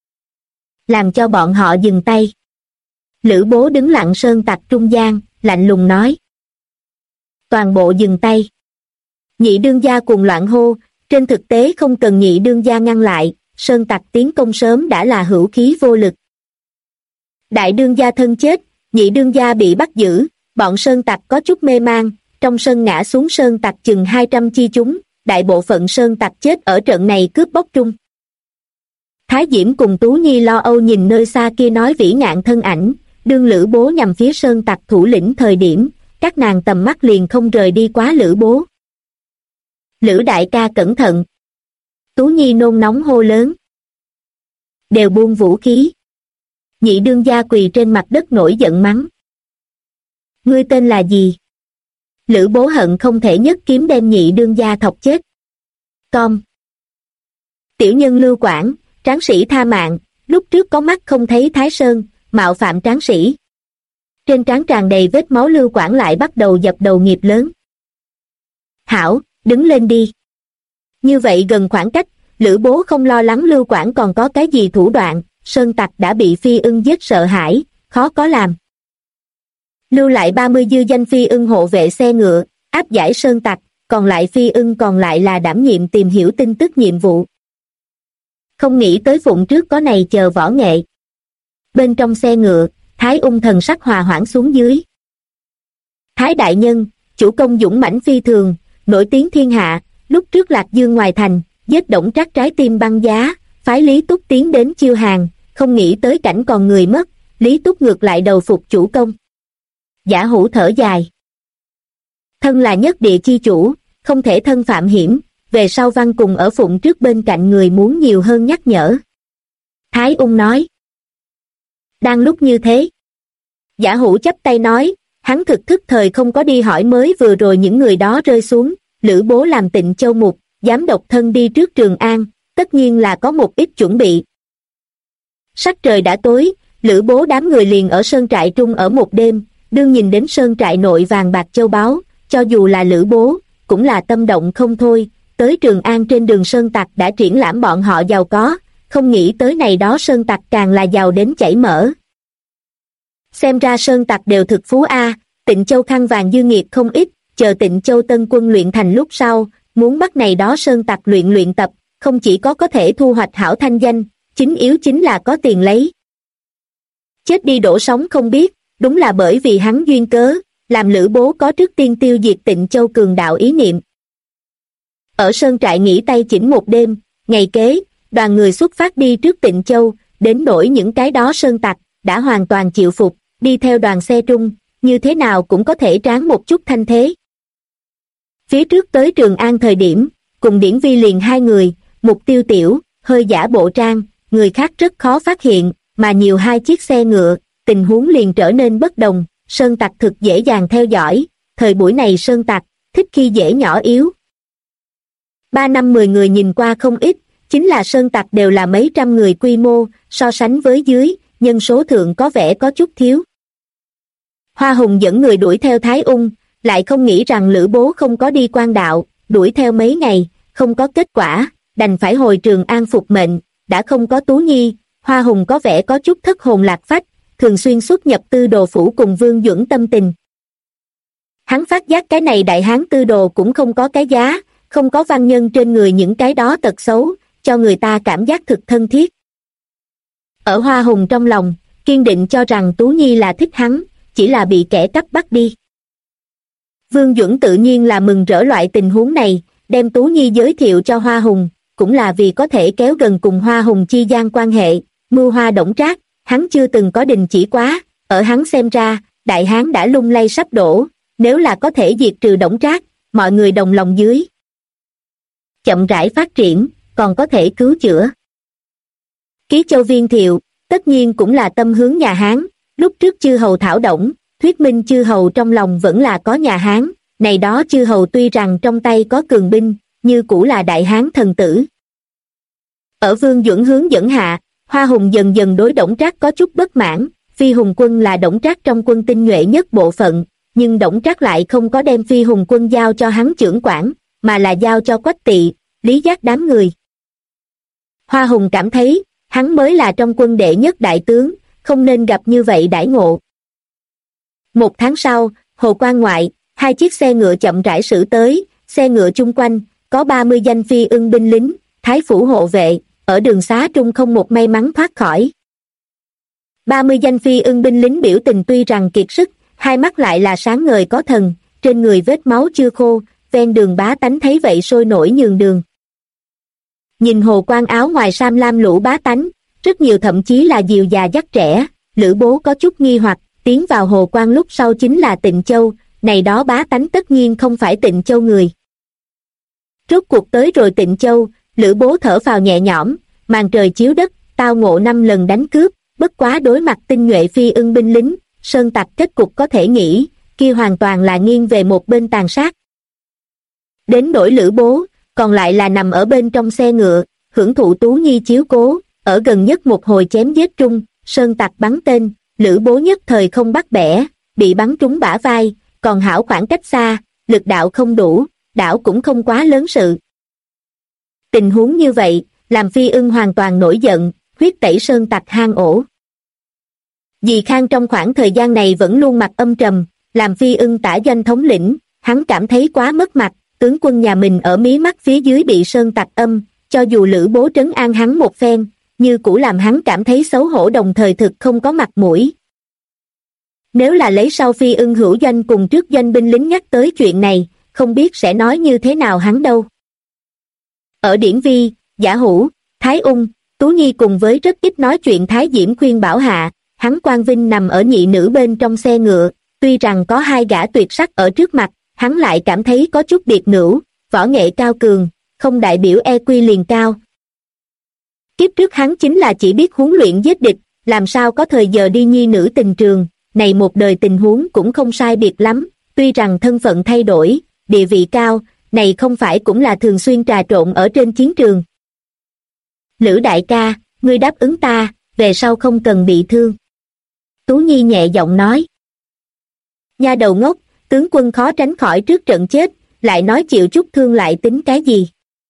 Làm cho bọn họ dừng tay. Lữ Bố đứng lặng sơn tặc trung gian, lạnh lùng nói. Toàn bộ dừng tay. Nhị đương gia cùng loạn hô, trên thực tế không cần nhị đương gia ngăn lại, sơn tặc tiến công sớm đã là hữu khí vô lực. Đại đương gia thân chết, nhị đương gia bị bắt giữ, bọn sơn tặc có chút mê man, trong sân ngã xuống sơn tặc chừng 200 chi chúng, đại bộ phận sơn tặc chết ở trận này cướp bóc trung. Thái Diễm cùng Tú Nhi lo âu nhìn nơi xa kia nói vĩ ngạn thân ảnh, đương Lữ Bố nhằm phía sơn tặc thủ lĩnh thời điểm, các nàng tầm mắt liền không rời đi quá Lữ Bố. Lữ đại ca cẩn thận. Tú Nhi nôn nóng hô lớn. Đều buông vũ khí. Nhị đương gia quỳ trên mặt đất nổi giận mắng. Ngươi tên là gì? Lữ Bố hận không thể nhất kiếm đem nhị đương gia thọc chết. Con. Tiểu nhân Lưu Quảng, tráng sĩ tha mạng, lúc trước có mắt không thấy Thái Sơn, mạo phạm tráng sĩ. Trên trán tràn đầy vết máu Lưu Quảng lại bắt đầu dập đầu nghiệp lớn. Hảo, đứng lên đi. Như vậy gần khoảng cách, Lữ Bố không lo lắng Lưu Quảng còn có cái gì thủ đoạn, sơn tặc đã bị phi ưng giết sợ hãi, khó có làm. Lưu lại 30 dư danh phi ưng hộ vệ xe ngựa, áp giải sơn tặc, còn lại phi ưng còn lại là đảm nhiệm tìm hiểu tin tức nhiệm vụ. Không nghĩ tới phụng trước có này chờ võ nghệ. Bên trong xe ngựa, Thái Ung thần sắc hòa hoãn xuống dưới. Thái đại nhân, chủ công dũng mãnh phi thường, nổi tiếng thiên hạ, lúc trước Lạc Dương ngoài thành, giết Đổng Trác trái tim băng giá, phái Lý Túc tiến đến chiêu hàng, không nghĩ tới cảnh còn người mất, Lý Túc ngược lại đầu phục chủ công. Giả Hữu thở dài. Thân là nhất địa chi chủ, không thể thân phạm hiểm, về sau văn cùng ở phụng trước bên cạnh người muốn nhiều hơn nhắc nhở. Thái Ung nói. Đang lúc như thế. Giả Hữu chắp tay nói, hắn thực thức thời không có đi hỏi mới vừa rồi những người đó rơi xuống, Lữ Bố làm Tịnh Châu Mục, dám độc thân đi trước Trường An, tất nhiên là có một ít chuẩn bị. Sắc trời đã tối, Lữ Bố đám người liền ở sơn trại trung ở một đêm, đương nhìn đến sơn trại nội vàng bạc châu báu, cho dù là Lữ Bố, cũng là tâm động không thôi, tới Trường An trên đường sơn tặc đã triển lãm bọn họ giàu có, không nghĩ tới này đó sơn tặc càng là giàu đến chảy mỡ. Xem ra sơn tặc đều thực phú a. Tịnh Châu khăn vàng dư nghiệp không ít, chờ Tịnh Châu tân quân luyện thành lúc sau, muốn bắt này đó sơn tặc luyện tập, không chỉ có thể thu hoạch hảo thanh danh, chính yếu chính là có tiền lấy. Chết đi đổ sống không biết, đúng là bởi vì hắn duyên cớ, làm Lữ Bố có trước tiên tiêu diệt Tịnh Châu cường đạo ý niệm. Ở sơn trại nghỉ tay chỉnh một đêm, ngày kế, đoàn người xuất phát đi trước Tịnh Châu, đến nỗi những cái đó sơn tặc, đã hoàn toàn chịu phục, đi theo đoàn xe trung, như thế nào cũng có thể tráng một chút thanh thế. Phía trước tới Trường An thời điểm, cùng Điển Vi liền hai người, mục tiêu tiểu, hơi giả bộ trang, người khác rất khó phát hiện, mà nhiều hai chiếc xe ngựa, tình huống liền trở nên bất đồng, sơn tặc thực dễ dàng theo dõi, thời buổi này sơn tặc, thích khi dễ nhỏ yếu. 3-5-10 người nhìn qua không ít, chính là sơn tặc đều là mấy trăm người quy mô, so sánh với dưới, nhân số thượng có vẻ có chút thiếu. Hoa Hùng dẫn người đuổi theo Thái Ung, lại không nghĩ rằng Lữ Bố không có đi quan đạo, đuổi theo mấy ngày, không có kết quả, đành phải hồi Trường An phục mệnh, đã không có Tú Nhi, Hoa Hùng có vẻ có chút thất hồn lạc phách, thường xuyên xuất nhập Tư Đồ phủ cùng Vương Duẩn tâm tình. Hắn phát giác cái này đại hán Tư Đồ cũng không có cái giá, không có văn nhân trên người những cái đó tật xấu, cho người ta cảm giác thực thân thiết. Ở Hoa Hùng trong lòng, kiên định cho rằng Tú Nhi là thích hắn, chỉ là bị kẻ cắp bắt đi. Vương Duẩn tự nhiên là mừng rỡ loại tình huống này, đem Tú Nhi giới thiệu cho Hoa Hùng, cũng là vì có thể kéo gần cùng Hoa Hùng chi gian quan hệ, mưu hoa đổng trác, hắn chưa từng có đình chỉ quá, ở hắn xem ra, đại hán đã lung lay sắp đổ, nếu là có thể diệt trừ đổng trác, mọi người đồng lòng dưới. Chậm rãi phát triển, còn có thể cứu chữa. Ký Châu Viên Thiệu, tất nhiên cũng là tâm hướng nhà Hán, lúc trước chư hầu thảo động, thuyết minh chư hầu trong lòng vẫn là có nhà Hán, này đó chư hầu tuy rằng trong tay có cường binh, như cũ là đại Hán thần tử. Ở Vương Duẩn hướng dẫn hạ, Hoa Hùng dần dần đối Đổng Trác có chút bất mãn, Phi Hùng quân là Đổng Trác trong quân tinh nhuệ nhất bộ phận, nhưng Đổng Trác lại không có đem Phi Hùng quân giao cho hắn chưởng quản, mà là giao cho Quách Tỵ, Lý Giác đám người. Hoa Hùng cảm thấy, hắn mới là trong quân đệ nhất đại tướng, không nên gặp như vậy đãi ngộ. 1 tháng sau, Hồ Quan ngoại, 2 chiếc xe ngựa chậm rãi xử tới, xe ngựa chung quanh, có 30 danh Phi Ưng binh lính, thái phủ hộ vệ, ở đường xá trung không một may mắn thoát khỏi. 30 danh Phi Ưng binh lính biểu tình tuy rằng kiệt sức, hai mắt lại là sáng ngời có thần, trên người vết máu chưa khô, ven đường bá tánh thấy vậy sôi nổi nhường đường. Nhìn Hồ Quan áo ngoài sam lam lũ bá tánh, rất nhiều thậm chí là dìu già dắt trẻ, Lữ Bố có chút nghi hoặc, tiến vào Hồ Quan lúc sau chính là Tịnh Châu, này đó bá tánh tất nhiên không phải Tịnh Châu người. Rốt cuộc tới rồi Tịnh Châu, Lữ Bố thở phào nhẹ nhõm, màn trời chiếu đất, tao ngộ 5 lần đánh cướp, bất quá đối mặt tinh nhuệ Phi Ưng binh lính, sơn tặc kết cục có thể nghĩ, kia hoàn toàn là nghiêng về một bên tàn sát. Đến nỗi Lữ Bố, còn lại là nằm ở bên trong xe ngựa, hưởng thụ Tú Nhi chiếu cố, ở gần nhất một hồi chém giết trung, sơn tặc bắn tên, Lữ Bố nhất thời không bắt bẻ, bị bắn trúng bả vai, còn hảo khoảng cách xa, lực đạo không đủ, đảo cũng không quá lớn sự. Tình huống như vậy, làm Phi Ưng hoàn toàn nổi giận, huyết tẩy sơn tặc hang ổ. Dì Khang trong khoảng thời gian này vẫn luôn mặt âm trầm, làm Phi Ưng tả doanh thống lĩnh, hắn cảm thấy quá mất mặt, tướng quân nhà mình ở mí mắt phía dưới bị sơn tặc âm, cho dù Lữ Bố trấn an hắn một phen, như cũ làm hắn cảm thấy xấu hổ đồng thời thực không có mặt mũi. Nếu là lấy sau Phi Ưng hữu doanh cùng trước doanh binh lính nhắc tới chuyện này, không biết sẽ nói như thế nào hắn đâu. Ở Điển Vi, Giả Hữu, Thái Ung, Tú Nhi cùng với rất ít nói chuyện Thái Diễm khuyên bảo hạ, hắn Quang Vinh nằm ở nhị nữ bên trong xe ngựa, tuy rằng có 2 gã tuyệt sắc ở trước mặt, hắn lại cảm thấy có chút biệt nữ, võ nghệ cao cường, không đại biểu EQ liền cao. Kiếp trước hắn chính là chỉ biết huấn luyện giết địch, làm sao có thời giờ đi nhi nữ tình trường, này một đời tình huống cũng không sai biệt lắm, tuy rằng thân phận thay đổi, địa vị cao, này không phải cũng là thường xuyên trà trộn ở trên chiến trường. Lữ đại ca, ngươi đáp ứng ta, về sau không cần bị thương. Tú Nhi nhẹ giọng nói. Nha đầu ngốc, tướng quân khó tránh khỏi trước trận chết, lại nói chịu chút thương lại tính cái gì.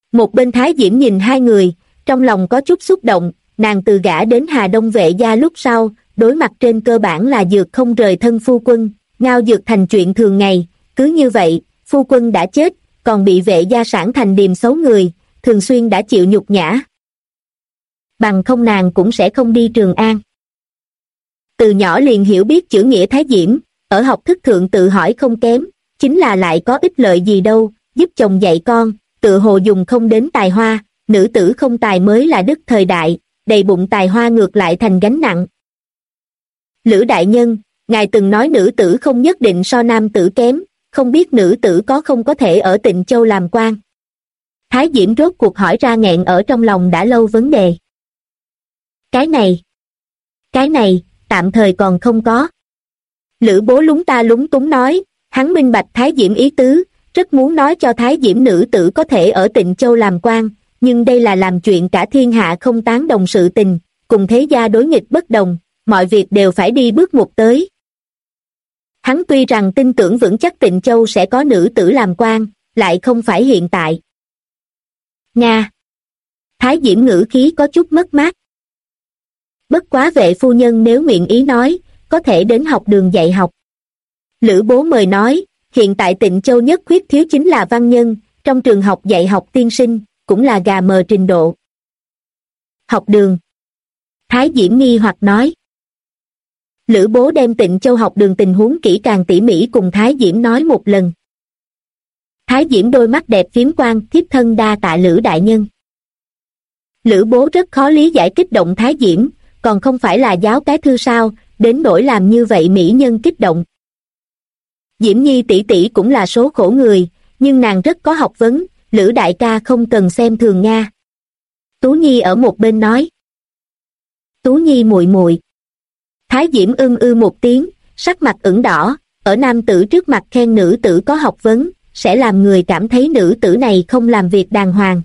Một bên Thái Diễm nhìn hai người, trong lòng có chút xúc động, nàng từ gả đến Hà Đông Vệ gia lúc sau, đối mặt trên cơ bản là dược không rời thân phu quân, ngao dược thành chuyện thường ngày, cứ như vậy, phu quân đã chết, còn bị Vệ gia sản thành điềm xấu người, thường xuyên đã chịu nhục nhã. Bằng không nàng cũng sẽ không đi Trường An. Từ nhỏ liền hiểu biết chữ nghĩa Thái Diễm, ở học thức thượng tự hỏi không kém, chính là lại có ích lợi gì đâu, giúp chồng dạy con, tự hồ dùng không đến tài hoa, nữ tử không tài mới là đức thời đại, đầy bụng tài hoa ngược lại thành gánh nặng. Lữ đại nhân, ngài từng nói nữ tử không nhất định so nam tử kém, không biết nữ tử có không có thể ở Tịnh Châu làm quan. Thái Diễm rốt cuộc hỏi ra nghẹn ở trong lòng đã lâu vấn đề. Cái này, tạm thời còn không có. Lữ bố lúng ta lúng túng nói, hắn minh bạch Thái Diễm ý tứ, rất muốn nói cho Thái Diễm nữ tử có thể ở Tịnh Châu làm quan, nhưng đây là làm chuyện cả thiên hạ không tán đồng sự tình, cùng thế gia đối nghịch bất đồng, mọi việc đều phải đi bước một tới. Hắn tuy rằng tin tưởng vững chắc Tịnh Châu sẽ có nữ tử làm quan, lại không phải hiện tại. Nga. Thái Diễm ngữ khí có chút mất mát. Bất quá Vệ phu nhân nếu nguyện ý nói, có thể đến học đường dạy học. Lữ bố mời nói, hiện tại Tịnh Châu nhất khuyết thiếu chính là văn nhân, trong trường học dạy học tiên sinh, cũng là gà mờ trình độ. Học đường. Thái Diễm nghi hoặc nói. Lữ bố đem Tịnh Châu học đường tình huống kỹ càng tỉ mỉ cùng Thái Diễm nói một lần. Thái Diễm đôi mắt đẹp phiếm quang, thiếp thân đa tạ Lữ đại nhân. Lữ bố rất khó lý giải kích động Thái Diễm, còn không phải là giáo cái thư sao, đến nỗi làm như vậy mỹ nhân kích động. Diễm Nhi tỷ tỷ cũng là số khổ người, nhưng nàng rất có học vấn, Lữ đại ca không cần xem thường nha. Tú Nhi ở một bên nói. Tú Nhi muội muội. Thái Diễm một tiếng, sắc mặt ửng đỏ, ở nam tử trước mặt khen nữ tử có học vấn, sẽ làm người cảm thấy nữ tử này không làm việc đàng hoàng.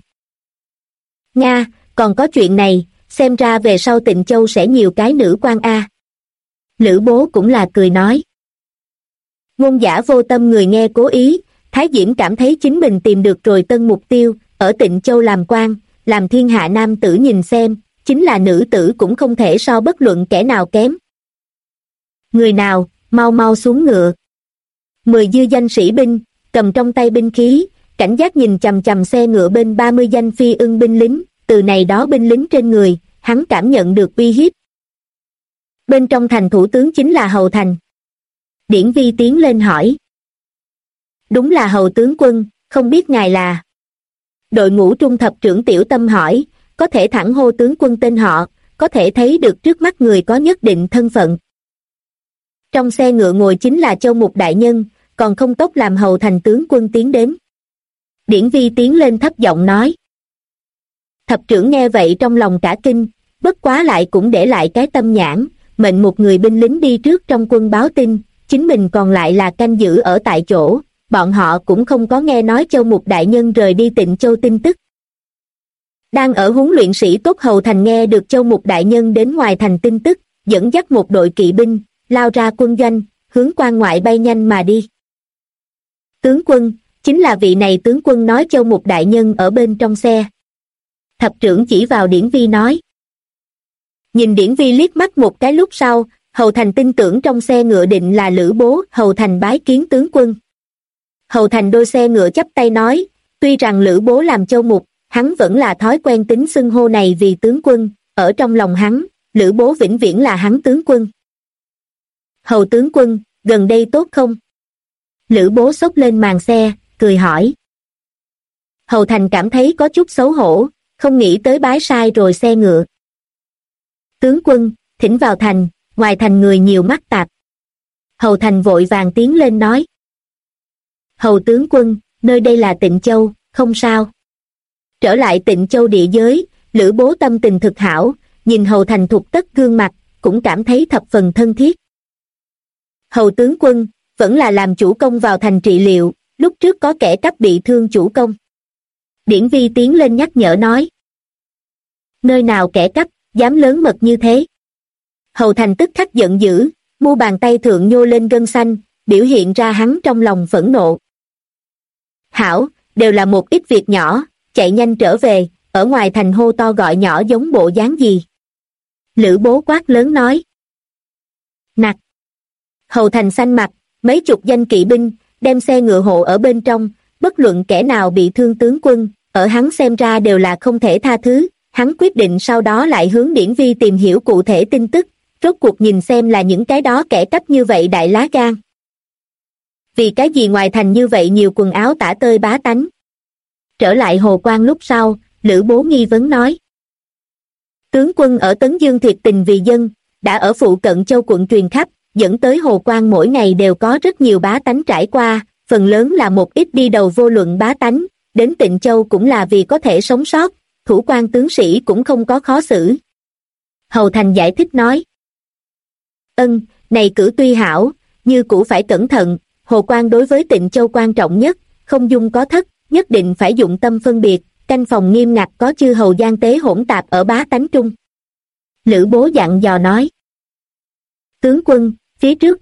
Nga, còn có chuyện này, xem ra về sau Tịnh Châu sẽ nhiều cái nữ quan a. Lữ bố cũng là cười nói. Ngôn giả vô tâm người nghe cố ý, Thái Diễm cảm thấy chính mình tìm được rồi tân mục tiêu, ở Tịnh Châu làm quan, làm thiên hạ nam tử nhìn xem, chính là nữ tử cũng không thể so bất luận kẻ nào kém. Người nào, mau mau xuống ngựa. 10 dư danh sĩ binh, cầm trong tay binh khí, cảnh giác nhìn chằm chằm xe ngựa bên 30 danh phi ưng binh lính, từ này đó binh lính trên người, hắn cảm nhận được uy hiếp. Bên trong thành thủ tướng chính là Hầu Thành. Điển Vi tiến lên hỏi. Đúng là Hầu tướng quân, không biết ngài là. Đội ngũ trung thập trưởng Tiểu Tâm hỏi, có thể thẳng hô tướng quân tên họ, có thể thấy được trước mắt người có nhất định thân phận. Trong xe ngựa ngồi chính là Châu Mục đại nhân, còn không tốc làm Hầu Thành tướng quân tiến đến. Điển Vi tiến lên thấp giọng nói. Thập trưởng nghe vậy trong lòng cả kinh, bất quá lại cũng để lại cái tâm nhãn, mệnh một người binh lính đi trước trong quân báo tin, chính mình còn lại là canh giữ ở tại chỗ, bọn họ cũng không có nghe nói Châu Mục đại nhân rời đi Tịnh Châu tin tức. Đang ở huấn luyện sĩ tốt Hầu Thành nghe được Châu Mục đại nhân đến ngoài thành tin tức, dẫn dắt một đội kỵ binh, lao ra quân doanh, hướng quan ngoại bay nhanh mà đi. Tướng quân, chính là vị này tướng quân nói Châu Mục đại nhân ở bên trong xe. Thập trưởng chỉ vào Điển Vi nói. Nhìn Điển Vi liếc mắt một cái lúc sau, Hầu Thành tin tưởng trong xe ngựa định là Lữ bố, Hầu Thành bái kiến tướng quân. Hầu Thành đôi xe ngựa chắp tay nói, tuy rằng Lữ bố làm Châu Mục, hắn vẫn là thói quen tính xưng hô này vì tướng quân, ở trong lòng hắn, Lữ bố vĩnh viễn là hắn tướng quân. Hầu tướng quân, gần đây tốt không? Lữ bố xốc lên màn xe, cười hỏi. Hầu Thành cảm thấy có chút xấu hổ, không nghĩ tới bái sai rồi xe ngựa. Tướng quân, thỉnh vào thành, ngoài thành người nhiều mắc tạp. Hầu Thành vội vàng tiến lên nói. Hầu tướng quân, nơi đây là Tịnh Châu, không sao. Trở lại Tịnh Châu địa giới, Lữ bố tâm tình thực hảo, nhìn Hầu Thành thục tất gương mặt, cũng cảm thấy thập phần thân thiết. Hầu tướng quân, vẫn là làm chủ công vào thành trị liệu, lúc trước có kẻ cắp bị thương chủ công. Điển Vi tiến lên nhắc nhở nói. Nơi nào kẻ cắp, dám lớn mật như thế? Hầu Thành tức khắc giận dữ, mu bàn tay thượng nhô lên gân xanh, biểu hiện ra hắn trong lòng phẫn nộ. Hảo, đều là một ít việc nhỏ, chạy nhanh trở về, ở ngoài thành hô to gọi nhỏ giống bộ dáng gì. Lữ Bố quát lớn nói. Nặc! Hầu thành xanh mặt, mấy chục danh kỵ binh, đem xe ngựa hộ ở bên trong, bất luận kẻ nào bị thương tướng quân, ở hắn xem ra đều là không thể tha thứ. Hắn quyết định sau đó lại hướng Điển Vi tìm hiểu cụ thể tin tức, rốt cuộc nhìn xem là những cái đó kẻ cắp như vậy đại lá gan. Vì cái gì ngoài thành như vậy nhiều quần áo tả tơi bá tánh? Trở lại Hồ Quan lúc sau, Lữ Bố nghi vấn nói. Tướng quân ở Tấn Dương thiệt tình vì dân, đã ở phụ cận châu quận truyền khắp, dẫn tới Hồ Quan mỗi ngày đều có rất nhiều bá tánh trải qua, phần lớn là một ít đi đầu vô luận bá tánh, đến Tịnh Châu cũng là vì có thể sống sót, thủ quan tướng sĩ cũng không có khó xử. Hầu Thành giải thích nói. Này cử tuy hảo, như cũ phải cẩn thận, Hồ Quan đối với Tịnh Châu quan trọng nhất, không dung có thất, nhất định phải dụng tâm phân biệt, canh phòng nghiêm ngặt có chư hầu gian tế hỗn tạp ở bá tánh trung. Lữ Bố dặn dò nói. Tướng quân, phía trước